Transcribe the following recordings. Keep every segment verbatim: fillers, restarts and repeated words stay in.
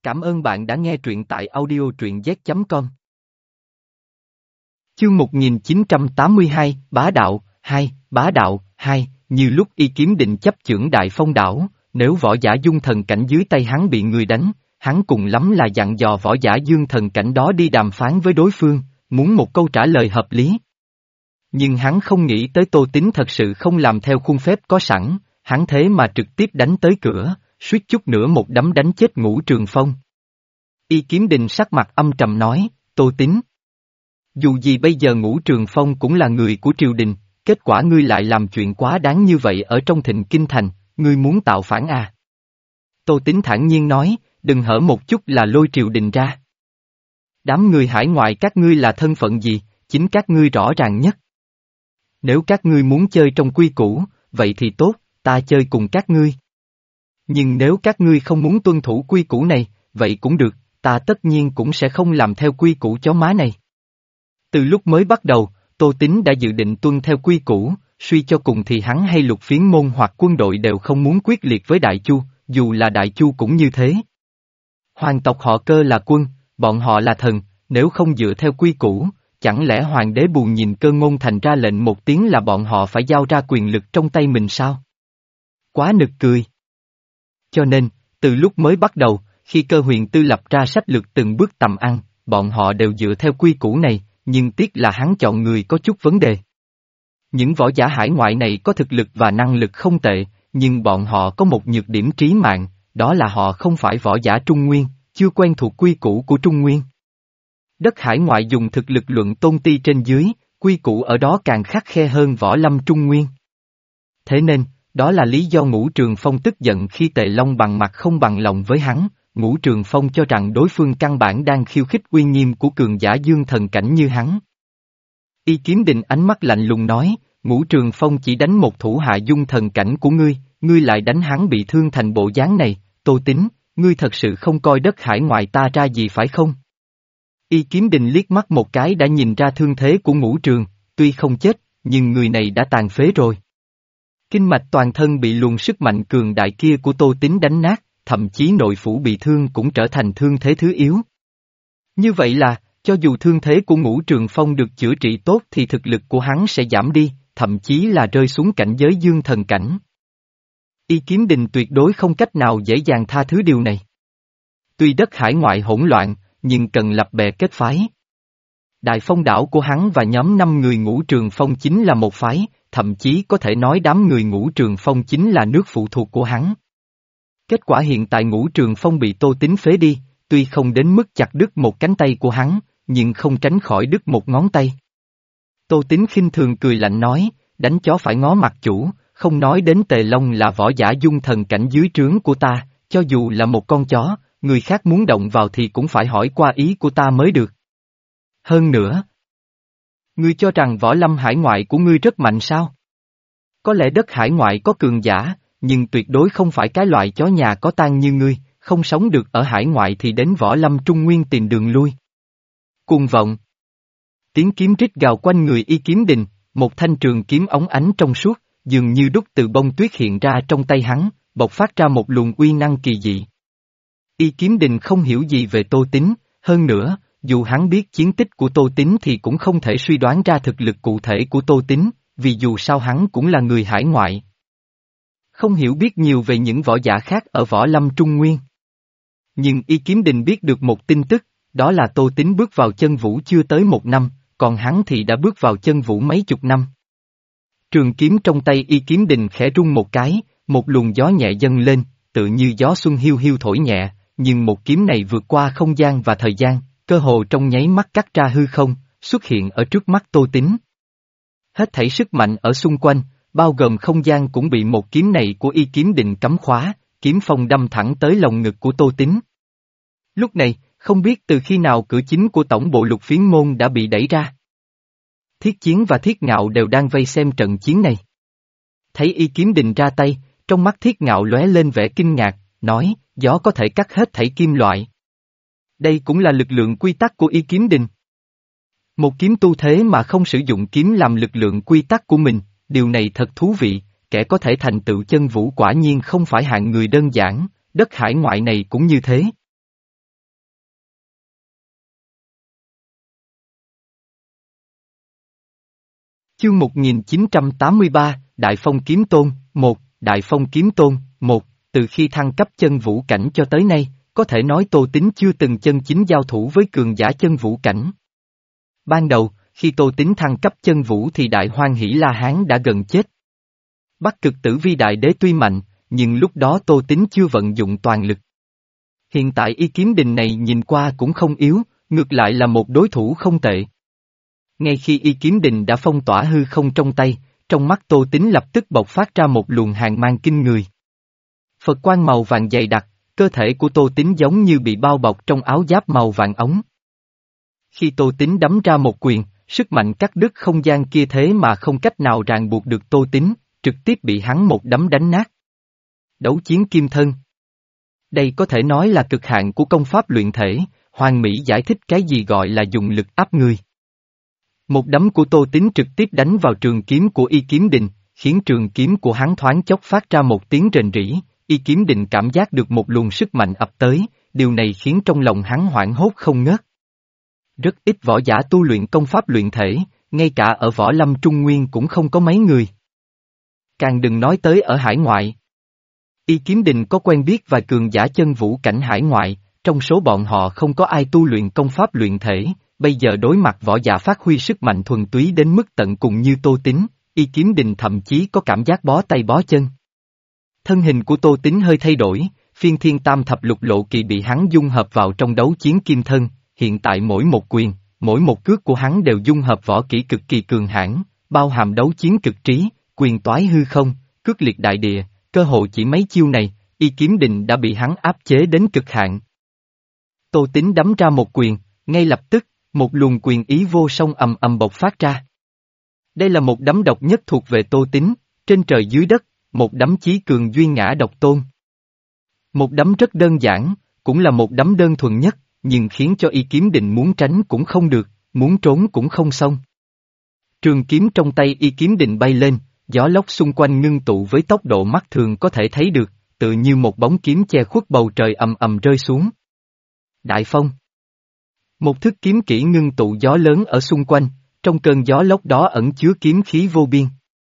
Cảm ơn bạn đã nghe truyện tại audio truyện z chấm com. Chương một nghìn chín trăm tám mươi hai, Bá Đạo, hai, Bá Đạo, hai, như lúc Y Kiếm Định chấp chưởng Đại Phong đảo, nếu võ giả dung thần cảnh dưới tay hắn bị người đánh, hắn cùng lắm là dặn dò võ giả dương thần cảnh đó đi đàm phán với đối phương, muốn một câu trả lời hợp lý. Nhưng hắn không nghĩ tới Tô Tín thật sự không làm theo khuôn phép có sẵn, hắn thế mà trực tiếp đánh tới cửa, suýt chút nữa một đấm đánh chết Ngũ Trường Phong. Y Kiếm Định sắc mặt âm trầm nói, Tô Tín. Dù gì bây giờ Ngũ Trường Phong cũng là người của triều đình, kết quả ngươi lại làm chuyện quá đáng như vậy ở trong Thịnh Kinh Thành, ngươi muốn tạo phản à? Tô Tín thản nhiên nói, đừng hở một chút là lôi triều đình ra. Đám người hải ngoại các ngươi là thân phận gì, chính các ngươi rõ ràng nhất. Nếu các ngươi muốn chơi trong quy củ, vậy thì tốt, ta chơi cùng các ngươi. Nhưng nếu các ngươi không muốn tuân thủ quy củ này, vậy cũng được, ta tất nhiên cũng sẽ không làm theo quy củ chó má này. Từ lúc mới bắt đầu, Tô Tín đã dự định tuân theo quy củ, suy cho cùng thì hắn hay Lục Phiến môn hoặc quân đội đều không muốn quyết liệt với Đại Chu, dù là Đại Chu cũng như thế. Hoàng tộc họ Cơ là quân, bọn họ là thần, nếu không dựa theo quy củ, chẳng lẽ hoàng đế buồn nhìn Cơ Ngôn Thành ra lệnh một tiếng là bọn họ phải giao ra quyền lực trong tay mình sao? Quá nực cười. Cho nên, từ lúc mới bắt đầu, khi Cơ Huyền Tư lập ra sách lược từng bước tầm ăn, bọn họ đều dựa theo quy củ này, nhưng tiếc là hắn chọn người có chút vấn đề. Những võ giả hải ngoại này có thực lực và năng lực không tệ, nhưng bọn họ có một nhược điểm trí mạng, đó là họ không phải võ giả Trung Nguyên, chưa quen thuộc quy củ của Trung Nguyên. Đất hải ngoại dùng thực lực luận tôn ti trên dưới, quy củ ở đó càng khắt khe hơn võ lâm Trung Nguyên. Thế nên, đó là lý do Ngũ Trường Phong tức giận khi Tề Long bằng mặt không bằng lòng với hắn. Ngũ Trường Phong cho rằng đối phương căn bản đang khiêu khích uy nghiêm của cường giả dương thần cảnh như hắn. Y Kiếm Định ánh mắt lạnh lùng nói, Ngũ Trường Phong chỉ đánh một thủ hạ dung thần cảnh của ngươi, ngươi lại đánh hắn bị thương thành bộ dáng này, Tô Tín, ngươi thật sự không coi đất hải ngoại ta ra gì phải không? Y Kiếm Định liếc mắt một cái đã nhìn ra thương thế của Ngũ Trường, tuy không chết, nhưng người này đã tàn phế rồi. Kinh mạch toàn thân bị luồng sức mạnh cường đại kia của Tô Tín đánh nát, thậm chí nội phủ bị thương cũng trở thành thương thế thứ yếu. Như vậy là, cho dù thương thế của Ngũ Trường Phong được chữa trị tốt thì thực lực của hắn sẽ giảm đi, thậm chí là rơi xuống cảnh giới dương thần cảnh. Y Kiếm Định tuyệt đối không cách nào dễ dàng tha thứ điều này. Tuy đất hải ngoại hỗn loạn, nhưng cần lập bè kết phái. Đại Phong đảo của hắn và nhóm năm người Ngũ Trường Phong chính là một phái, thậm chí có thể nói đám người Ngũ Trường Phong chính là nước phụ thuộc của hắn. Kết quả hiện tại Ngũ Trường Phong bị Tô Tín phế đi, tuy không đến mức chặt đứt một cánh tay của hắn, nhưng không tránh khỏi đứt một ngón tay. Tô Tín khinh thường cười lạnh nói, đánh chó phải ngó mặt chủ, không nói đến Tề Long là võ giả dung thần cảnh dưới trướng của ta, cho dù là một con chó, người khác muốn động vào thì cũng phải hỏi qua ý của ta mới được. Hơn nữa, ngươi cho rằng võ lâm hải ngoại của ngươi rất mạnh sao? Có lẽ đất hải ngoại có cường giả, nhưng tuyệt đối không phải cái loại chó nhà có tang như ngươi, không sống được ở hải ngoại thì đến võ lâm Trung Nguyên tìm đường lui. Cuồng vọng. Tiếng kiếm rít gào quanh người Y Kiếm Định, một thanh trường kiếm óng ánh trong suốt, dường như đúc từ bông tuyết hiện ra trong tay hắn, bộc phát ra một luồng uy năng kỳ dị. Y Kiếm Định không hiểu gì về Tô Tín, hơn nữa, dù hắn biết chiến tích của Tô Tín thì cũng không thể suy đoán ra thực lực cụ thể của Tô Tín, vì dù sao hắn cũng là người hải ngoại. Không hiểu biết nhiều về những võ giả khác ở võ lâm Trung Nguyên. Nhưng Y Kiếm Định biết được một tin tức, đó là Tô Tín bước vào chân vũ chưa tới một năm, còn hắn thì đã bước vào chân vũ mấy chục năm. Trường kiếm trong tay Y Kiếm Định khẽ rung một cái, một luồng gió nhẹ dâng lên, tự như gió xuân hiu hiu thổi nhẹ, nhưng một kiếm này vượt qua không gian và thời gian, cơ hồ trong nháy mắt cắt ra hư không, xuất hiện ở trước mắt Tô Tín. Hết thảy sức mạnh ở xung quanh, bao gồm không gian cũng bị một kiếm này của Y Kiếm Định cắm khóa, kiếm phong đâm thẳng tới lồng ngực của Tô Tín. Lúc này, không biết từ khi nào cửa chính của tổng bộ Lục Phiến môn đã bị đẩy ra. Thiết Chiến và Thiết Ngạo đều đang vây xem trận chiến này. Thấy Y Kiếm Định ra tay, trong mắt Thiết Ngạo lóe lên vẻ kinh ngạc, nói, gió có thể cắt hết thảy kim loại. Đây cũng là lực lượng quy tắc của Y Kiếm Định. Một kiếm tu thế mà không sử dụng kiếm làm lực lượng quy tắc của mình, điều này thật thú vị, kẻ có thể thành tựu chân vũ quả nhiên không phải hạng người đơn giản, đất hải ngoại này cũng như thế. Chương một nghìn chín trăm tám mươi ba, Đại Phong Kiếm Tôn, một, Đại Phong Kiếm Tôn, một, từ khi thăng cấp chân vũ cảnh cho tới nay, có thể nói Tô Tín chưa từng chân chính giao thủ với cường giả chân vũ cảnh. Ban đầu, khi Tô Tín thăng cấp chân vũ thì Đại Hoan Hỷ La Hán đã gần chết. Bắc Cực Tử Vi Đại Đế tuy mạnh, nhưng lúc đó Tô Tín chưa vận dụng toàn lực. Hiện tại Y Kiếm Đình này nhìn qua cũng không yếu, ngược lại là một đối thủ không tệ. Ngay khi Y Kiếm Đình đã phong tỏa hư không trong tay, trong mắt Tô Tín lập tức bộc phát ra một luồng hàn mang kinh người. Phật quang màu vàng dày đặc, cơ thể của Tô Tín giống như bị bao bọc trong áo giáp màu vàng ống. Khi Tô Tín đấm ra một quyền, sức mạnh cắt đứt không gian kia thế mà không cách nào ràng buộc được Tô Tín, trực tiếp bị hắn một đấm đánh nát. Đấu chiến kim thân. Đây có thể nói là cực hạn của công pháp luyện thể, Hoàng Mỹ giải thích cái gì gọi là dùng lực áp người. Một đấm của Tô Tín trực tiếp đánh vào trường kiếm của Y Kiếm Đình, khiến trường kiếm của hắn thoáng chốc phát ra một tiếng rền rĩ, Y Kiếm Đình cảm giác được một luồng sức mạnh ập tới, điều này khiến trong lòng hắn hoảng hốt không ngớt. Rất ít võ giả tu luyện công pháp luyện thể, ngay cả ở võ lâm Trung Nguyên cũng không có mấy người. Càng đừng nói tới ở hải ngoại. Y Kiếm Đình có quen biết vài cường giả chân vũ cảnh hải ngoại, trong số bọn họ không có ai tu luyện công pháp luyện thể, bây giờ đối mặt võ giả phát huy sức mạnh thuần túy đến mức tận cùng như Tô Tín, Y Kiếm Đình thậm chí có cảm giác bó tay bó chân. Thân hình của Tô Tín hơi thay đổi, phiên thiên tam thập lục lộ kỳ bị hắn dung hợp vào trong đấu chiến kim thân, hiện tại mỗi một quyền, mỗi một cước của hắn đều dung hợp võ kỹ cực kỳ cường hãn, bao hàm đấu chiến cực trí, quyền toái hư không, cước liệt đại địa, cơ hội chỉ mấy chiêu này, Y Kiếm Đình đã bị hắn áp chế đến cực hạn. Tô Tín đấm ra một quyền, ngay lập tức, một luồng quyền ý vô song ầm ầm bộc phát ra. Đây là một đấm độc nhất thuộc về Tô Tín, trên trời dưới đất, một đấm chí cường duy ngã độc tôn. Một đấm rất đơn giản, cũng là một đấm đơn thuần nhất, nhưng khiến cho Y Kiếm Đình muốn tránh cũng không được, muốn trốn cũng không xong. Trường kiếm trong tay Y Kiếm Đình bay lên, gió lốc xung quanh ngưng tụ với tốc độ mắt thường có thể thấy được, tự như một bóng kiếm che khuất bầu trời ầm ầm rơi xuống. Đại Phong. Một thức kiếm kỹ ngưng tụ gió lớn ở xung quanh, trong cơn gió lốc đó ẩn chứa kiếm khí vô biên.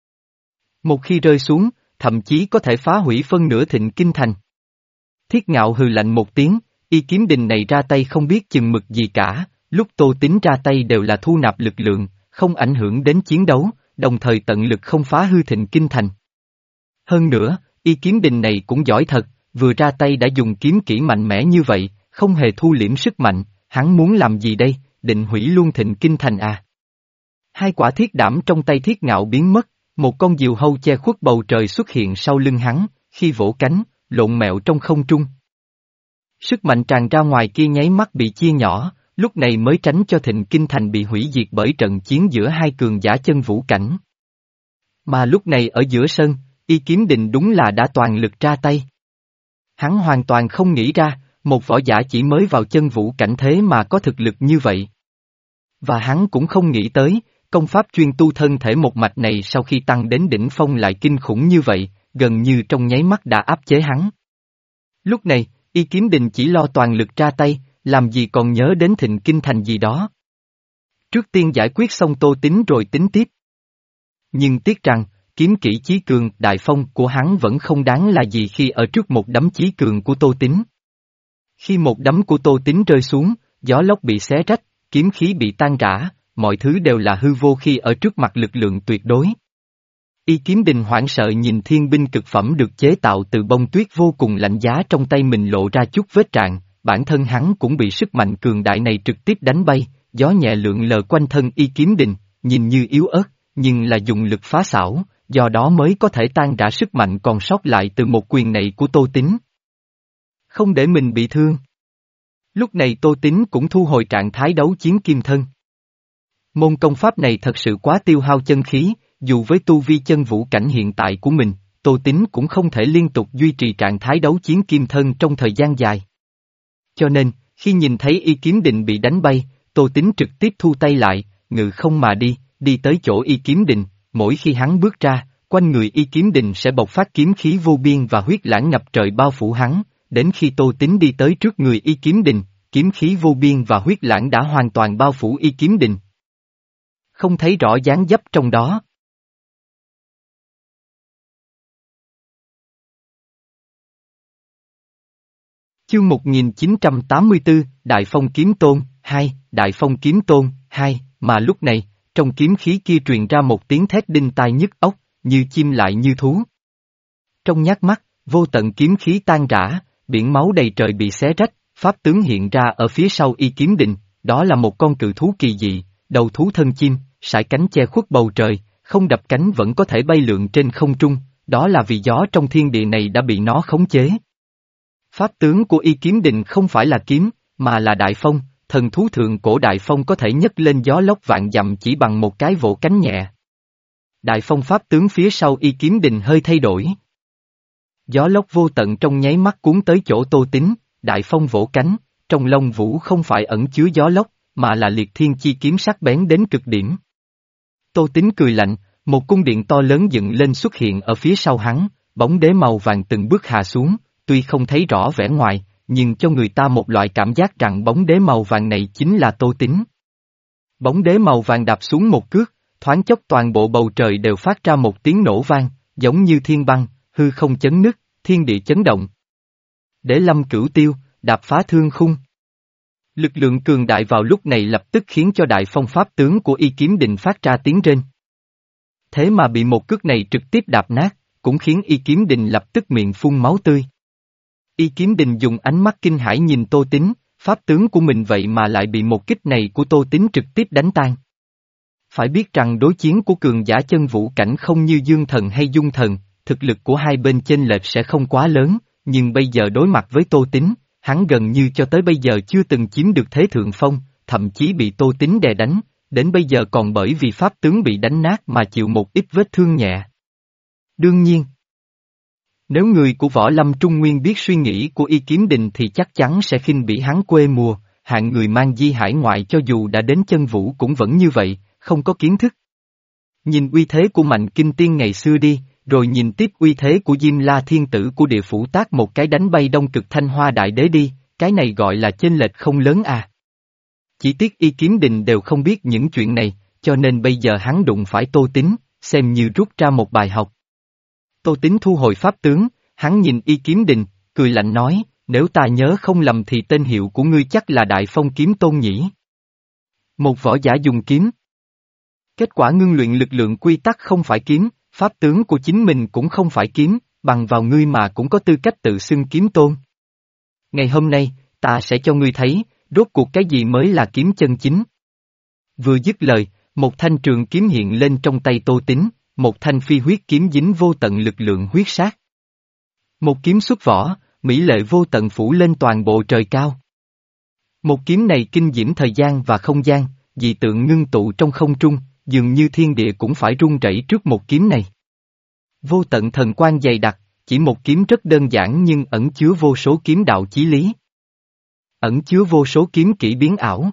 Một khi rơi xuống, thậm chí có thể phá hủy phân nửa Thịnh Kinh Thành. Thiết Ngạo hừ lạnh một tiếng, Y Kiếm Đình này ra tay không biết chừng mực gì cả, lúc Tô Tín ra tay đều là thu nạp lực lượng, không ảnh hưởng đến chiến đấu, đồng thời tận lực không phá hư Thịnh Kinh Thành. Hơn nữa, Y Kiếm Đình này cũng giỏi thật, vừa ra tay đã dùng kiếm kỹ mạnh mẽ như vậy, không hề thu liễm sức mạnh, hắn muốn làm gì đây, định hủy luôn Thịnh Kinh Thành à? Hai quả thiết đảm trong tay Thiết Ngạo biến mất, một con diều hâu che khuất bầu trời xuất hiện sau lưng hắn, khi vỗ cánh, lộn mẹo trong không trung. Sức mạnh tràn ra ngoài kia nháy mắt bị chia nhỏ, lúc này mới tránh cho Thịnh Kinh Thành bị hủy diệt bởi trận chiến giữa hai cường giả chân vũ cảnh. Mà lúc này ở giữa sân, Y Kiếm Đình đúng là đã toàn lực ra tay. Hắn hoàn toàn không nghĩ ra, một võ giả chỉ mới vào chân vũ cảnh thế mà có thực lực như vậy. Và hắn cũng không nghĩ tới, công pháp chuyên tu thân thể một mạch này sau khi tăng đến đỉnh phong lại kinh khủng như vậy, gần như trong nháy mắt đã áp chế hắn. Lúc này, Y Kiếm Đình chỉ lo toàn lực ra tay, làm gì còn nhớ đến Thịnh Kinh Thành gì đó. Trước tiên giải quyết xong Tô Tín rồi tính tiếp. Nhưng tiếc rằng, kiếm kỹ chí cường Đại Phong của hắn vẫn không đáng là gì khi ở trước một đấm chí cường của Tô Tín. Khi một đấm của Tô Tín rơi xuống, gió lốc bị xé rách, kiếm khí bị tan rã, mọi thứ đều là hư vô khi ở trước mặt lực lượng tuyệt đối. Y Kiếm Đình hoảng sợ nhìn thiên binh cực phẩm được chế tạo từ bông tuyết vô cùng lạnh giá trong tay mình lộ ra chút vết rạn, bản thân hắn cũng bị sức mạnh cường đại này trực tiếp đánh bay, gió nhẹ lượn lờ quanh thân Y Kiếm Đình, nhìn như yếu ớt, nhưng là dùng lực phá xảo, do đó mới có thể tan rã sức mạnh còn sót lại từ một quyền này của Tô Tín. Không để mình bị thương. Lúc này Tô Tín cũng thu hồi trạng thái đấu chiến kim thân. Môn công pháp này thật sự quá tiêu hao chân khí, dù với tu vi chân vũ cảnh hiện tại của mình, Tô Tín cũng không thể liên tục duy trì trạng thái đấu chiến kim thân trong thời gian dài. Cho nên, khi nhìn thấy Y Kiếm Đình bị đánh bay, Tô Tín trực tiếp thu tay lại, ngự không mà đi, đi tới chỗ Y Kiếm Đình, mỗi khi hắn bước ra, quanh người Y Kiếm Đình sẽ bộc phát kiếm khí vô biên và huyết lãng ngập trời bao phủ hắn, đến khi Tô Tín đi tới trước người Y Kiếm Đình, kiếm khí vô biên và huyết lãng đã hoàn toàn bao phủ Y Kiếm Đình. không thấy rõ dáng dấp trong đó. Chương một nghìn chín trăm tám mươi tư, Đại Phong Kiếm Tôn, hai, Đại Phong Kiếm Tôn, hai, mà lúc này, trong kiếm khí kia truyền ra một tiếng thét đinh tai nhức óc, như chim lại như thú. Trong nhát mắt, vô tận kiếm khí tan rã, biển máu đầy trời bị xé rách, pháp tướng hiện ra ở phía sau Y Kiếm Đình, đó là một con cự thú kỳ dị, đầu thú thân chim, sải cánh che khuất bầu trời, không đập cánh vẫn có thể bay lượn trên không trung, đó là vì gió trong thiên địa này đã bị nó khống chế. Pháp tướng của Y Kiếm Đình không phải là kiếm, mà là đại phong, thần thú thượng cổ đại phong có thể nhấc lên gió lốc vạn dặm chỉ bằng một cái vỗ cánh nhẹ. Đại phong pháp tướng phía sau Y Kiếm Đình hơi thay đổi. Gió lốc vô tận trong nháy mắt cuốn tới chỗ Tô Tín, đại phong vỗ cánh, trong lông vũ không phải ẩn chứa gió lốc, mà là liệt thiên chi kiếm sắc bén đến cực điểm. Tô Tín cười lạnh, một cung điện to lớn dựng lên xuất hiện ở phía sau hắn, bóng đế màu vàng từng bước hạ xuống, tuy không thấy rõ vẻ ngoài, nhưng cho người ta một loại cảm giác rằng bóng đế màu vàng này chính là Tô Tín. Bóng đế màu vàng đạp xuống một cước, thoáng chốc toàn bộ bầu trời đều phát ra một tiếng nổ vang, giống như thiên băng, hư không chấn nứt, thiên địa chấn động. Đế lâm cửu tiêu, đạp phá thương khung. Lực lượng cường đại vào lúc này lập tức khiến cho đại phong pháp tướng của Y Kiếm Đình phát ra tiếng rên. Thế mà bị một cước này trực tiếp đạp nát, cũng khiến Y Kiếm Đình lập tức miệng phun máu tươi. Y Kiếm Đình dùng ánh mắt kinh hãi nhìn Tô Tín, pháp tướng của mình vậy mà lại bị một kích này của Tô Tín trực tiếp đánh tan. Phải biết rằng đối chiến của cường giả chân vũ cảnh không như Dương Thần hay Dung Thần, thực lực của hai bên chênh lệch sẽ không quá lớn, nhưng bây giờ đối mặt với Tô Tín, hắn gần như cho tới bây giờ chưa từng chiếm được thế thượng phong, thậm chí bị Tô Tín đè đánh, đến bây giờ còn bởi vì pháp tướng bị đánh nát mà chịu một ít vết thương nhẹ. Đương nhiên, nếu người của Võ Lâm Trung Nguyên biết suy nghĩ của Y Kiếm Đình thì chắc chắn sẽ khinh bỉ hắn quê mùa, hạng người mang di hải ngoại cho dù đã đến chân vũ cũng vẫn như vậy, không có kiến thức. Nhìn uy thế của Mạnh Kinh Tiên ngày xưa đi, rồi nhìn tiếp uy thế của Diêm La Thiên Tử của địa phủ tác một cái đánh bay Đông Cực Thanh Hoa Đại Đế đi, cái này gọi là chênh lệch không lớn à. Chỉ tiếc Y Kiếm Đình đều không biết những chuyện này, cho nên bây giờ hắn đụng phải Tô Tín, xem như rút ra một bài học. Tô Tín thu hồi pháp tướng, hắn nhìn Y Kiếm Đình, cười lạnh nói, nếu ta nhớ không lầm thì tên hiệu của ngươi chắc là Đại Phong Kiếm Tôn nhỉ. Một võ giả dùng kiếm. Kết quả ngưng luyện lực lượng quy tắc không phải kiếm, pháp tướng của chính mình cũng không phải kiếm, bằng vào ngươi mà cũng có tư cách tự xưng kiếm tôn. Ngày hôm nay, ta sẽ cho ngươi thấy, rốt cuộc cái gì mới là kiếm chân chính. Vừa dứt lời, một thanh trường kiếm hiện lên trong tay Tô Tín, một thanh phi huyết kiếm dính vô tận lực lượng huyết sát. Một kiếm xuất vỏ, mỹ lệ vô tận phủ lên toàn bộ trời cao. Một kiếm này kinh diễm thời gian và không gian, dị tượng ngưng tụ trong không trung, dường như thiên địa cũng phải run rẩy trước một kiếm này. Vô tận thần quang dày đặc, chỉ một kiếm rất đơn giản nhưng ẩn chứa vô số kiếm đạo chí lý. Ẩn chứa vô số kiếm kỹ biến ảo.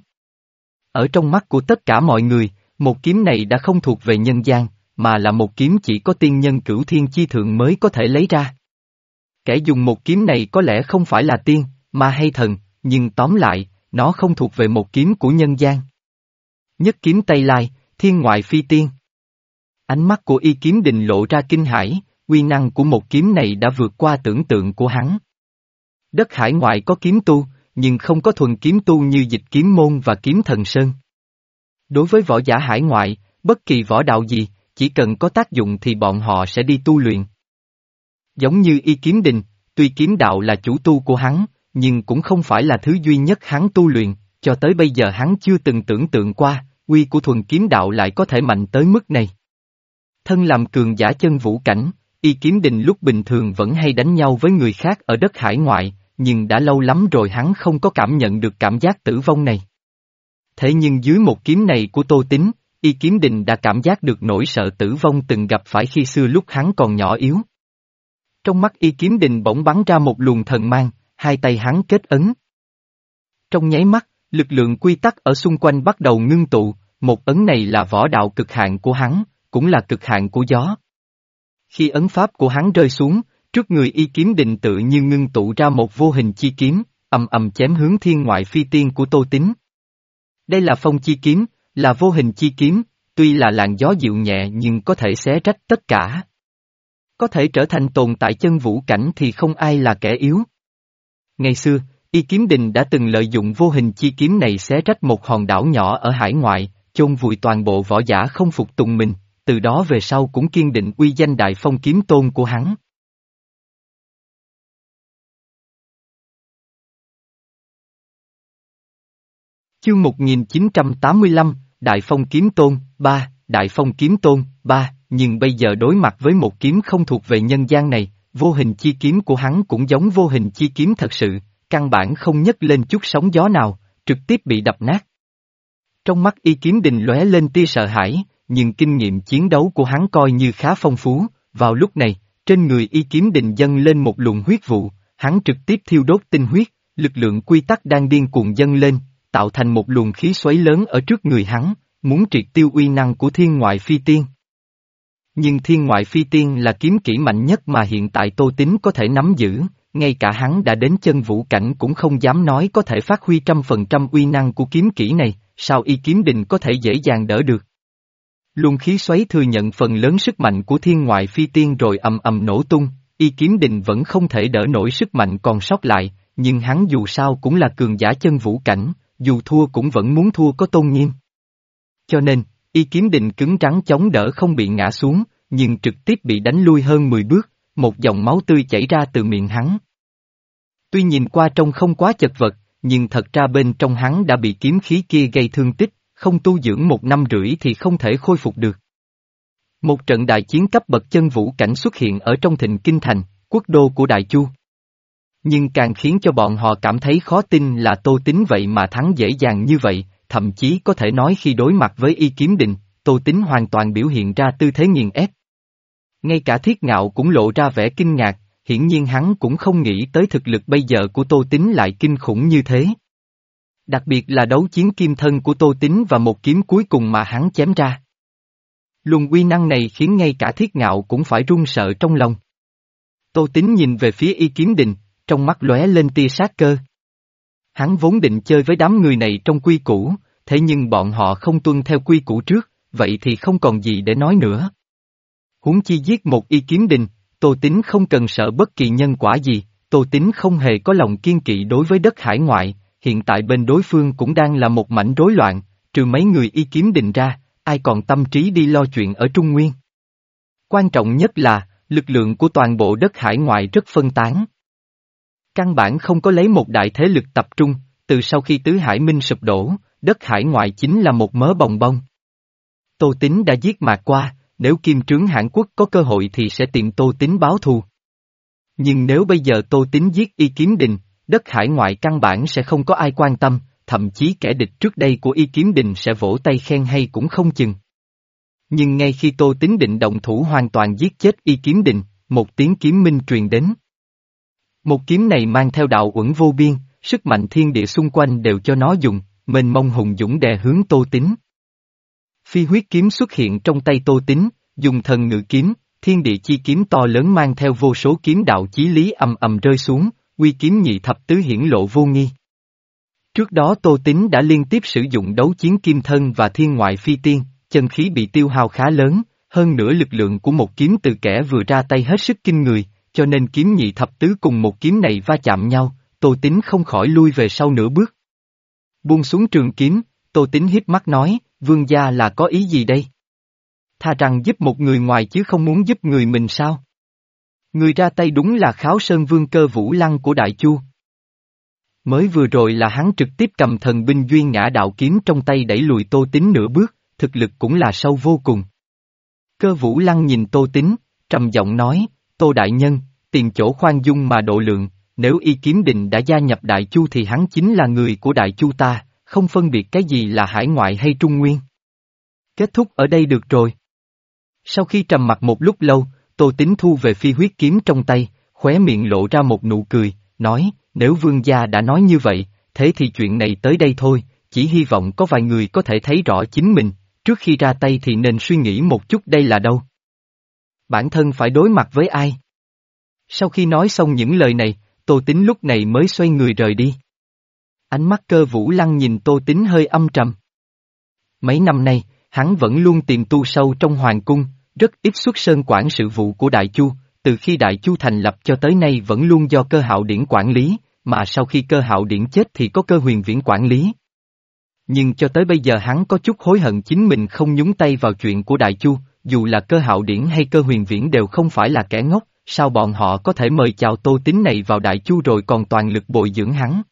Ở trong mắt của tất cả mọi người, một kiếm này đã không thuộc về nhân gian, mà là một kiếm chỉ có tiên nhân cửu thiên chi thượng mới có thể lấy ra. Kẻ dùng một kiếm này có lẽ không phải là tiên, ma hay thần, nhưng tóm lại, nó không thuộc về một kiếm của nhân gian. Nhất kiếm Tây Lai, thiên ngoại phi tiên. Ánh mắt của Y Kiếm Đình lộ ra kinh hãi, uy năng của một kiếm này đã vượt qua tưởng tượng của hắn. Đất hải ngoại có kiếm tu, nhưng không có thuần kiếm tu như Dịch Kiếm Môn và Kiếm Thần Sơn. Đối với võ giả hải ngoại, bất kỳ võ đạo gì, chỉ cần có tác dụng thì bọn họ sẽ đi tu luyện. Giống như Y Kiếm Đình, tuy kiếm đạo là chủ tu của hắn, nhưng cũng không phải là thứ duy nhất hắn tu luyện, cho tới bây giờ hắn chưa từng tưởng tượng qua, uy của thuần kiếm đạo lại có thể mạnh tới mức này. Thân làm cường giả chân vũ cảnh, Y Kiếm Đình lúc bình thường vẫn hay đánh nhau với người khác ở đất hải ngoại, nhưng đã lâu lắm rồi hắn không có cảm nhận được cảm giác tử vong này. Thế nhưng dưới một kiếm này của Tô Tín, Y Kiếm Đình đã cảm giác được nỗi sợ tử vong từng gặp phải khi xưa lúc hắn còn nhỏ yếu. Trong mắt Y Kiếm Đình bỗng bắn ra một luồng thần mang, hai tay hắn kết ấn. Trong nháy mắt, lực lượng quy tắc ở xung quanh bắt đầu ngưng tụ, một ấn này là võ đạo cực hạn của hắn, cũng là cực hạn của gió. Khi ấn pháp của hắn rơi xuống, trước người Y Kiếm Đình tự như ngưng tụ ra một vô hình chi kiếm, ầm ầm chém hướng thiên ngoại phi tiên của Tô Tín. Đây là phong chi kiếm, là vô hình chi kiếm, tuy là làn gió dịu nhẹ nhưng có thể xé rách tất cả. Có thể trở thành tồn tại chân vũ cảnh thì không ai là kẻ yếu. Ngày xưa, Y Kiếm Đình đã từng lợi dụng vô hình chi kiếm này xé rách một hòn đảo nhỏ ở hải ngoại, chôn vùi toàn bộ võ giả không phục tùng mình, từ đó về sau cũng kiên định uy danh Đại Phong kiếm tôn của hắn. Chương một nghìn chín trăm tám mươi lăm, Đại Phong kiếm tôn, ba, Đại Phong kiếm tôn, ba, nhưng bây giờ đối mặt với một kiếm không thuộc về nhân gian này, vô hình chi kiếm của hắn cũng giống vô hình chi kiếm thật sự, căn bản không nhấc lên chút sóng gió nào, trực tiếp bị đập nát. Trong mắt Y Kiếm Đình lóe lên tia sợ hãi, nhưng kinh nghiệm chiến đấu của hắn coi như khá phong phú, vào lúc này, trên người Y Kiếm Đình dâng lên một luồng huyết vụ, hắn trực tiếp thiêu đốt tinh huyết, lực lượng quy tắc đang điên cuồng dâng lên, tạo thành một luồng khí xoáy lớn ở trước người hắn, muốn triệt tiêu uy năng của thiên ngoại phi tiên. Nhưng thiên ngoại phi tiên là kiếm kỹ mạnh nhất mà hiện tại Tô Tín có thể nắm giữ, ngay cả hắn đã đến chân vũ cảnh cũng không dám nói có thể phát huy trăm phần trăm uy năng của kiếm kỹ này, sao Y Kiếm Đình có thể dễ dàng đỡ được. Luồng khí xoáy thừa nhận phần lớn sức mạnh của thiên ngoại phi tiên rồi ầm ầm nổ tung, Y Kiếm Đình vẫn không thể đỡ nổi sức mạnh còn sót lại, nhưng hắn dù sao cũng là cường giả chân vũ cảnh, dù thua cũng vẫn muốn thua có tôn nghiêm. Cho nên, Y Kiếm Đình cứng rắn chống đỡ không bị ngã xuống, nhưng trực tiếp bị đánh lui hơn mười bước, một dòng máu tươi chảy ra từ miệng hắn. Tuy nhìn qua trông không quá chật vật, nhưng thật ra bên trong hắn đã bị kiếm khí kia gây thương tích, không tu dưỡng một năm rưỡi thì không thể khôi phục được. Một trận đại chiến cấp bậc chân vũ cảnh xuất hiện ở trong Thịnh Kinh Thành, quốc đô của Đại Chu. Nhưng càng khiến cho bọn họ cảm thấy khó tin là Tô Tín vậy mà thắng dễ dàng như vậy, thậm chí có thể nói khi đối mặt với Y Kiếm Đình, Tô Tín hoàn toàn biểu hiện ra tư thế nghiền ép. Ngay cả Thiết Ngạo cũng lộ ra vẻ kinh ngạc, hiển nhiên hắn cũng không nghĩ tới thực lực bây giờ của Tô Tín lại kinh khủng như thế. Đặc biệt là đấu chiến kim thân của Tô Tín và một kiếm cuối cùng mà hắn chém ra. Luồng uy năng này khiến ngay cả Thiết Ngạo cũng phải run sợ trong lòng. Tô Tín nhìn về phía Y Kiếm Đình, trong mắt lóe lên tia sát cơ. Hắn vốn định chơi với đám người này trong quy củ, thế nhưng bọn họ không tuân theo quy củ trước, vậy thì không còn gì để nói nữa. Huống chi giết một Y Kiếm Đình, Tô Tín không cần sợ bất kỳ nhân quả gì, Tô Tín không hề có lòng kiên kỵ đối với đất hải ngoại, hiện tại bên đối phương cũng đang là một mảnh rối loạn, trừ mấy người Y Kiếm Đình ra, ai còn tâm trí đi lo chuyện ở Trung Nguyên. Quan trọng nhất là, lực lượng của toàn bộ đất hải ngoại rất phân tán. Căn bản không có lấy một đại thế lực tập trung, từ sau khi Tứ Hải Minh sụp đổ, đất hải ngoại chính là một mớ bòng bong. Tô Tín đã giết Mạc Qua, nếu Kim Trướng Hãn Quốc có cơ hội thì sẽ tìm Tô Tín báo thù. Nhưng nếu bây giờ Tô Tín giết Y Kiếm Đình, đất hải ngoại căn bản sẽ không có ai quan tâm, thậm chí kẻ địch trước đây của Y Kiếm Đình sẽ vỗ tay khen hay cũng không chừng. Nhưng ngay khi Tô Tín định động thủ hoàn toàn giết chết Y Kiếm Đình, một tiếng kiếm minh truyền đến. Một kiếm này mang theo đạo uẩn vô biên, sức mạnh thiên địa xung quanh đều cho nó dùng, mênh mông hùng dũng đè hướng Tô Tín. Phi huyết kiếm xuất hiện trong tay Tô Tín, dùng thần ngự kiếm, thiên địa chi kiếm to lớn mang theo vô số kiếm đạo chí lý ầm ầm rơi xuống, uy kiếm nhị thập tứ hiển lộ vô nghi. Trước đó Tô Tín đã liên tiếp sử dụng đấu chiến kim thân và thiên ngoại phi tiên, chân khí bị tiêu hao khá lớn, hơn nữa lực lượng của một kiếm từ kẻ vừa ra tay hết sức kinh người, cho nên kiếm nhị thập tứ cùng một kiếm này va chạm nhau, Tô Tín không khỏi lui về sau nửa bước. Buông xuống trường kiếm, Tô Tín hiếp mắt nói, vương gia là có ý gì đây? Tha rằng giúp một người ngoài chứ không muốn giúp người mình sao? Người ra tay đúng là Kháo Sơn Vương Cơ Vũ Lăng của Đại Chu. Mới vừa rồi là hắn trực tiếp cầm thần binh duyên ngã đạo kiếm trong tay đẩy lùi Tô Tín nửa bước, thực lực cũng là sâu vô cùng. Cơ Vũ Lăng nhìn Tô Tín, trầm giọng nói, Tô Đại Nhân, tiền chỗ khoan dung mà độ lượng, nếu Y Kiếm Đình đã gia nhập Đại Chu thì hắn chính là người của Đại Chu ta, không phân biệt cái gì là hải ngoại hay Trung Nguyên. Kết thúc ở đây được rồi. Sau khi trầm mặc một lúc lâu, Tô Tín thu về phi huyết kiếm trong tay, khóe miệng lộ ra một nụ cười, nói, nếu vương gia đã nói như vậy, thế thì chuyện này tới đây thôi, chỉ hy vọng có vài người có thể thấy rõ chính mình, trước khi ra tay thì nên suy nghĩ một chút đây là đâu. Bản thân phải đối mặt với ai? Sau khi nói xong những lời này, Tô Tín lúc này mới xoay người rời đi. Ánh mắt Cơ Vũ Lăng nhìn Tô Tín hơi âm trầm. Mấy năm nay, Hắn vẫn luôn tìm tu sâu trong hoàng cung, rất ít xuất sơn quản sự vụ của Đại Chu, từ khi Đại Chu thành lập cho tới nay vẫn luôn do Cơ Hạo Điển quản lý, mà sau khi Cơ Hạo Điển chết thì có Cơ Huyền Viễn quản lý. Nhưng cho tới bây giờ hắn có chút hối hận chính mình không nhúng tay vào chuyện của Đại Chu, dù là Cơ Hạo Điển hay Cơ Huyền Viễn đều không phải là kẻ ngốc, sao bọn họ có thể mời chào Tô Tín này vào Đại Chu rồi còn toàn lực bồi dưỡng hắn.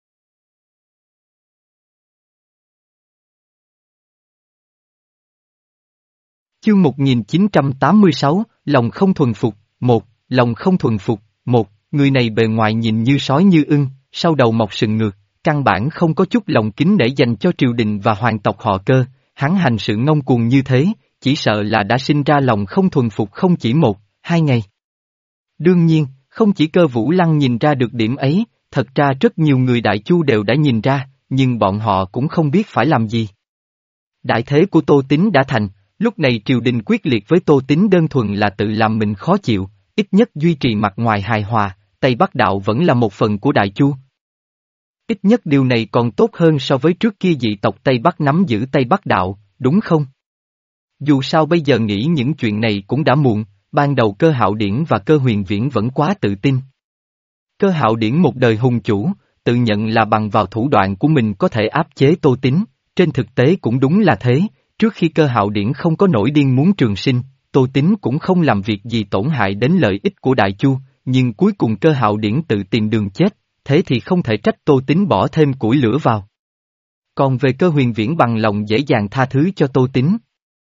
Chương một nghìn chín trăm tám mươi sáu, lòng không thuần phục, một, lòng không thuần phục, một, người này bề ngoài nhìn như sói như ưng, sau đầu mọc sừng ngược, căn bản không có chút lòng kính để dành cho triều đình và hoàng tộc họ Cơ, hắn hành sự ngông cuồng như thế, chỉ sợ là đã sinh ra lòng không thuần phục không chỉ một, hai ngày. Đương nhiên, không chỉ Cơ Vũ Lăng nhìn ra được điểm ấy, thật ra rất nhiều người Đại Chu đều đã nhìn ra, nhưng bọn họ cũng không biết phải làm gì. Đại thế của Tô Tín đã thành, lúc này triều đình quyết liệt với Tô Tín đơn thuần là tự làm mình khó chịu, ít nhất duy trì mặt ngoài hài hòa, Tây Bắc Đạo vẫn là một phần của Đại Chu. Ít nhất điều này còn tốt hơn so với trước kia dị tộc Tây Bắc nắm giữ Tây Bắc Đạo, đúng không? Dù sao bây giờ nghĩ những chuyện này cũng đã muộn, ban đầu Cơ Hạo Điển và Cơ Huyền Viễn vẫn quá tự tin. Cơ Hạo Điển một đời hùng chủ, tự nhận là bằng vào thủ đoạn của mình có thể áp chế Tô Tín, trên thực tế cũng đúng là thế, trước khi Cơ Hạo Điển không có nổi điên muốn trường sinh, Tô Tín cũng không làm việc gì tổn hại đến lợi ích của Đại Chu, nhưng cuối cùng Cơ Hạo Điển tự tìm đường chết, thế thì không thể trách Tô Tín bỏ thêm củi lửa vào. Còn về Cơ Huyền Viễn bằng lòng dễ dàng tha thứ cho Tô Tín.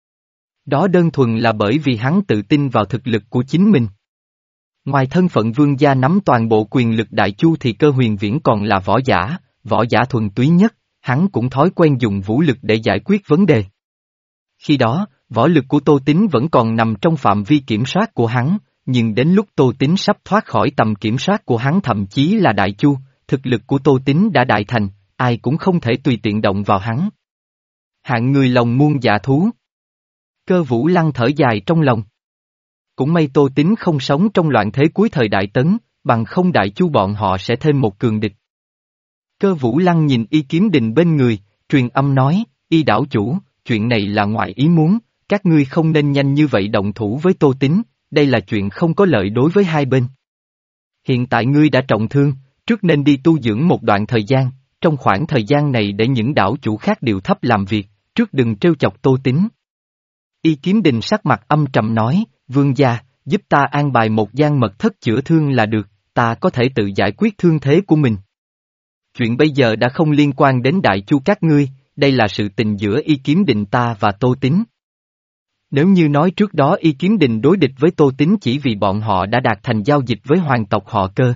Đó đơn thuần là bởi vì hắn tự tin vào thực lực của chính mình. Ngoài thân phận vương gia nắm toàn bộ quyền lực Đại Chu thì Cơ Huyền Viễn còn là võ giả, võ giả thuần túy nhất, hắn cũng thói quen dùng vũ lực để giải quyết vấn đề. Khi đó, võ lực của Tô Tín vẫn còn nằm trong phạm vi kiểm soát của hắn, nhưng đến lúc Tô Tín sắp thoát khỏi tầm kiểm soát của hắn thậm chí là Đại Chu, thực lực của Tô Tín đã đại thành, ai cũng không thể tùy tiện động vào hắn. Hạng người lòng muôn dạ thú. Cơ Vũ Lăng thở dài trong lòng. Cũng may Tô Tín không sống trong loạn thế cuối thời Đại Tấn, bằng không Đại Chu bọn họ sẽ thêm một cường địch. Cơ Vũ Lăng nhìn Y Kiếm Đình bên người, truyền âm nói, Y đảo chủ, chuyện này là ngoại ý muốn, các ngươi không nên nhanh như vậy động thủ với Tô Tín, đây là chuyện không có lợi đối với hai bên. Hiện tại ngươi đã trọng thương, trước nên đi tu dưỡng một đoạn thời gian, trong khoảng thời gian này để những đảo chủ khác điều thấp làm việc, trước đừng trêu chọc Tô Tín. Y Kiếm Đình sắc mặt âm trầm nói, vương gia, giúp ta an bài một gian mật thất chữa thương là được, ta có thể tự giải quyết thương thế của mình. Chuyện bây giờ đã không liên quan đến Đại Chu các ngươi, đây là sự tình giữa Y Kiếm Đình ta và Tô Tín. Nếu như nói trước đó Y Kiếm Đình đối địch với Tô Tín chỉ vì bọn họ đã đạt thành giao dịch với hoàng tộc họ Cơ,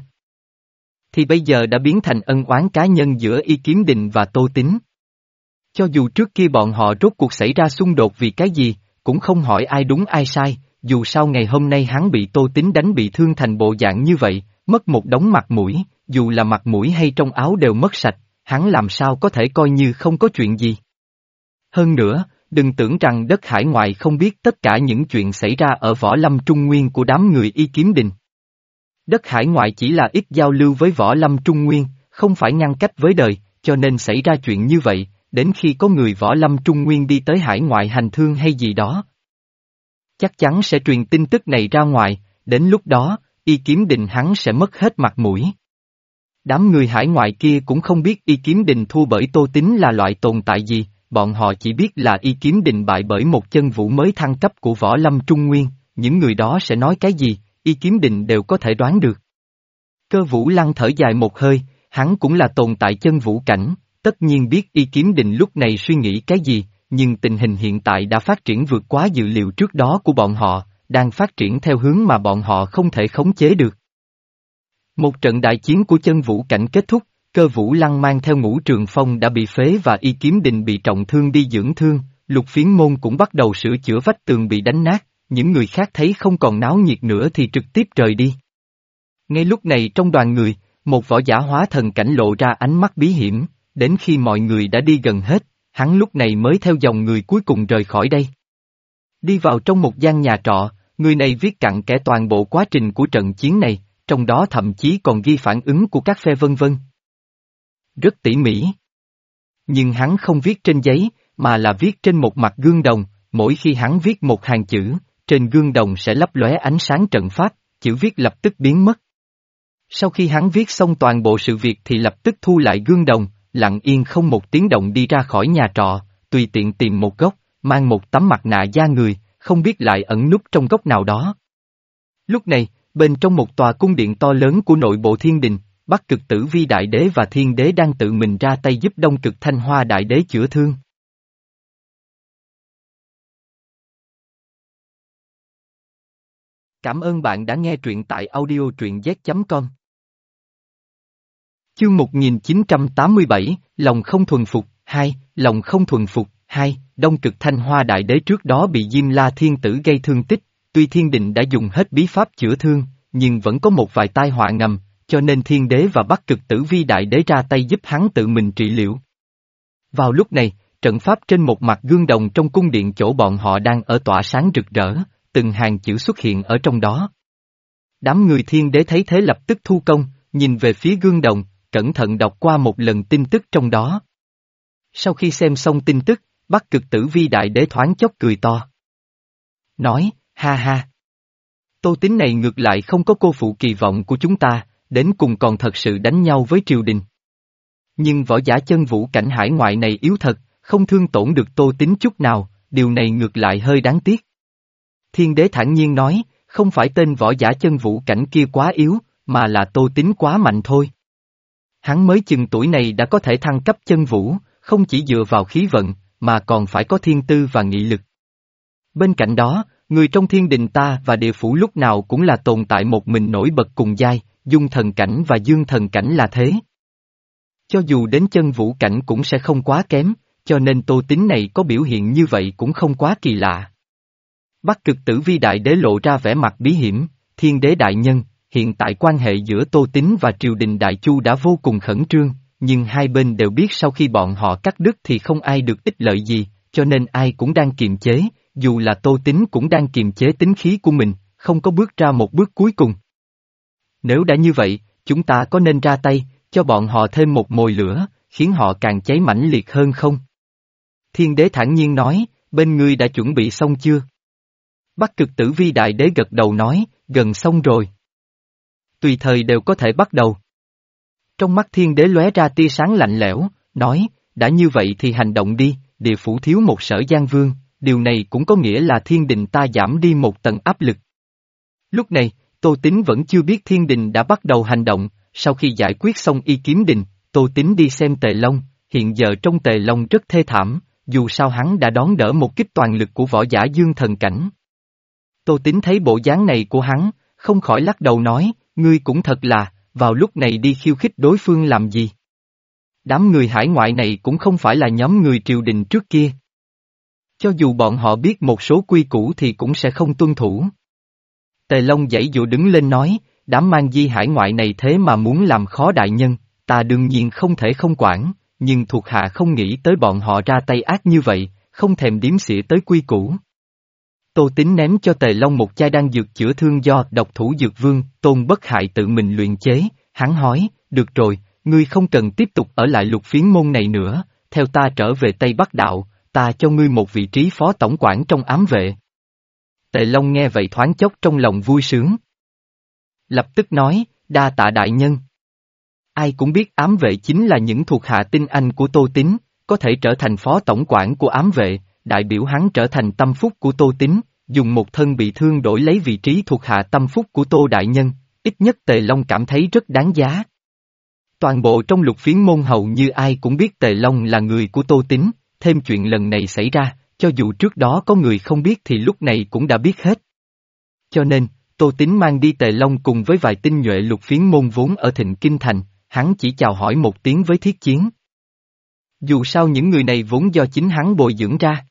thì bây giờ đã biến thành ân oán cá nhân giữa Y Kiếm Đình và Tô Tín. Cho dù trước kia bọn họ rốt cuộc xảy ra xung đột vì cái gì, cũng không hỏi ai đúng ai sai, dù sao ngày hôm nay hắn bị Tô Tín đánh bị thương thành bộ dạng như vậy, mất một đống mặt mũi, dù là mặt mũi hay trong áo đều mất sạch, hắn làm sao có thể coi như không có chuyện gì. Hơn nữa, đừng tưởng rằng đất hải ngoại không biết tất cả những chuyện xảy ra ở võ lâm trung nguyên của đám người Y Kiếm Đình. Đất hải ngoại chỉ là ít giao lưu với võ lâm trung nguyên, không phải ngăn cách với đời, cho nên xảy ra chuyện như vậy, đến khi có người võ lâm trung nguyên đi tới hải ngoại hành thương hay gì đó, chắc chắn sẽ truyền tin tức này ra ngoài, đến lúc đó, Y Kiếm Đình hắn sẽ mất hết mặt mũi. Đám người hải ngoại kia cũng không biết Y Kiếm Đình thua bởi Tô Tín là loại tồn tại gì, bọn họ chỉ biết là Y Kiếm Đình bại bởi một chân vũ mới thăng cấp của võ lâm trung nguyên, những người đó sẽ nói cái gì, Y Kiếm Đình đều có thể đoán được. Cơ Vũ Lăng thở dài một hơi, hắn cũng là tồn tại chân vũ cảnh, tất nhiên biết Y Kiếm Đình lúc này suy nghĩ cái gì, nhưng tình hình hiện tại đã phát triển vượt quá dự liệu trước đó của bọn họ, đang phát triển theo hướng mà bọn họ không thể khống chế được. Một trận đại chiến của chân vũ cảnh kết thúc, Cơ Vũ Lăng mang theo Ngũ Trường Phong đã bị phế và Y Kiếm Đình bị trọng thương đi dưỡng thương, Lục Phiến Môn cũng bắt đầu sửa chữa vách tường bị đánh nát, những người khác thấy không còn náo nhiệt nữa thì trực tiếp rời đi. Ngay lúc này trong đoàn người, một võ giả hóa thần cảnh lộ ra ánh mắt bí hiểm, đến khi mọi người đã đi gần hết, hắn lúc này mới theo dòng người cuối cùng rời khỏi đây. Đi vào trong một gian nhà trọ, người này viết cặn kẽ toàn bộ quá trình của trận chiến này, trong đó thậm chí còn ghi phản ứng của các phe vân vân. Rất tỉ mỉ. Nhưng hắn không viết trên giấy, mà là viết trên một mặt gương đồng, mỗi khi hắn viết một hàng chữ, trên gương đồng sẽ lấp lóe ánh sáng trận pháp, chữ viết lập tức biến mất. Sau khi hắn viết xong toàn bộ sự việc thì lập tức thu lại gương đồng, lặng yên không một tiếng động đi ra khỏi nhà trọ, tùy tiện tìm một góc, mang một tấm mặt nạ da người, không biết lại ẩn núp trong góc nào đó. Lúc này, bên trong một tòa cung điện to lớn của nội bộ thiên đình, Bắc Cực Tử Vi Đại Đế và Thiên Đế đang tự mình ra tay giúp Đông Cực Thanh Hoa Đại Đế chữa thương. Cảm ơn bạn đã nghe truyện tại audio truyện z chấm com. Chương một nghìn chín trăm tám mươi bảy, Lòng không thuần phục, hai, Lòng không thuần phục, hai, Đông Cực Thanh Hoa Đại Đế trước đó bị Diêm La Thiên Tử gây thương tích, tuy thiên đình đã dùng hết bí pháp chữa thương, nhưng vẫn có một vài tai họa ngầm, cho nên Thiên Đế và Bắc Cực Tử Vi Đại Đế ra tay giúp hắn tự mình trị liệu. Vào lúc này, trận pháp trên một mặt gương đồng trong cung điện chỗ bọn họ đang ở tỏa sáng rực rỡ, từng hàng chữ xuất hiện ở trong đó. Đám người Thiên Đế thấy thế lập tức thu công, nhìn về phía gương đồng, cẩn thận đọc qua một lần tin tức trong đó. Sau khi xem xong tin tức, Bắc Cực Tử Vi Đại Đế thoáng chốc cười to. Nói, ha ha. Tô Tín này ngược lại không có cô phụ kỳ vọng của chúng ta, đến cùng còn thật sự đánh nhau với triều đình. Nhưng võ giả chân vũ cảnh hải ngoại này yếu thật, không thương tổn được Tô Tín chút nào, điều này ngược lại hơi đáng tiếc. Thiên Đế thản nhiên nói, không phải tên võ giả chân vũ cảnh kia quá yếu, mà là Tô Tín quá mạnh thôi. Hắn mới chừng tuổi này đã có thể thăng cấp chân vũ, không chỉ dựa vào khí vận, mà còn phải có thiên tư và nghị lực. Bên cạnh đó, người trong thiên đình ta và địa phủ lúc nào cũng là tồn tại một mình nổi bật cùng giai, dung thần cảnh và dương thần cảnh là thế. Cho dù đến chân vũ cảnh cũng sẽ không quá kém, cho nên Tô Tín này có biểu hiện như vậy cũng không quá kỳ lạ. Bắc Cực Tử Vi Đại Đế lộ ra vẻ mặt bí hiểm, Thiên Đế đại nhân, hiện tại quan hệ giữa Tô Tín và triều đình Đại Chu đã vô cùng khẩn trương, nhưng hai bên đều biết sau khi bọn họ cắt đứt thì không ai được ích lợi gì, cho nên ai cũng đang kiềm chế, dù là Tô Tín cũng đang kiềm chế tính khí của mình, không có bước ra một bước cuối cùng. Nếu đã như vậy, chúng ta có nên ra tay, cho bọn họ thêm một mồi lửa, khiến họ càng cháy mãnh liệt hơn không? Thiên Đế thản nhiên nói, bên ngươi đã chuẩn bị xong chưa? Bắc Cực Tử Vi Đại Đế gật đầu nói, gần xong rồi. Tùy thời đều có thể bắt đầu. Trong mắt Thiên Đế lóe ra tia sáng lạnh lẽo, nói, đã như vậy thì hành động đi, địa phủ thiếu một Sở Giang Vương, điều này cũng có nghĩa là thiên đình ta giảm đi một tầng áp lực. Lúc này, Tô Tín vẫn chưa biết thiên đình đã bắt đầu hành động, sau khi giải quyết xong Y Kiếm Đình, Tô Tín đi xem Tề Long, hiện giờ trong Tề Long rất thê thảm, dù sao hắn đã đón đỡ một kích toàn lực của võ giả dương thần cảnh. Tô Tín thấy bộ dáng này của hắn, không khỏi lắc đầu nói, ngươi cũng thật là, vào lúc này đi khiêu khích đối phương làm gì? Đám người hải ngoại này cũng không phải là nhóm người triều đình trước kia. Cho dù bọn họ biết một số quy củ thì cũng sẽ không tuân thủ. Tề Long giãy giụa đứng lên nói, đám mang di hải ngoại này thế mà muốn làm khó đại nhân, ta đương nhiên không thể không quản, nhưng thuộc hạ không nghĩ tới bọn họ ra tay ác như vậy, không thèm điếm xỉa tới quy củ. Tô Tín ném cho Tề Long một chai đan dược chữa thương do độc thủ dược vương, Tôn Bất Hại tự mình luyện chế, hắn nói, được rồi, ngươi không cần tiếp tục ở lại Lục Phiến môn này nữa, theo ta trở về Tây Bắc Đạo, ta cho ngươi một vị trí phó tổng quản trong ám vệ. Tề Long nghe vậy thoáng chốc trong lòng vui sướng. Lập tức nói, đa tạ đại nhân. Ai cũng biết ám vệ chính là những thuộc hạ tinh anh của Tô Tín, có thể trở thành phó tổng quản của ám vệ, đại biểu hắn trở thành tâm phúc của Tô Tín, dùng một thân bị thương đổi lấy vị trí thuộc hạ tâm phúc của Tô đại nhân, ít nhất Tề Long cảm thấy rất đáng giá. Toàn bộ trong Lục Phiến môn hầu như ai cũng biết Tề Long là người của Tô Tín, thêm chuyện lần này xảy ra, cho dù trước đó có người không biết thì lúc này cũng đã biết hết. Cho nên, Tô Tín mang đi Tề Long cùng với vài tinh nhuệ Lục Phiến môn vốn ở Thịnh Kinh Thành, hắn chỉ chào hỏi một tiếng với Thiết Chiến. Dù sao những người này vốn do chính hắn bồi dưỡng ra.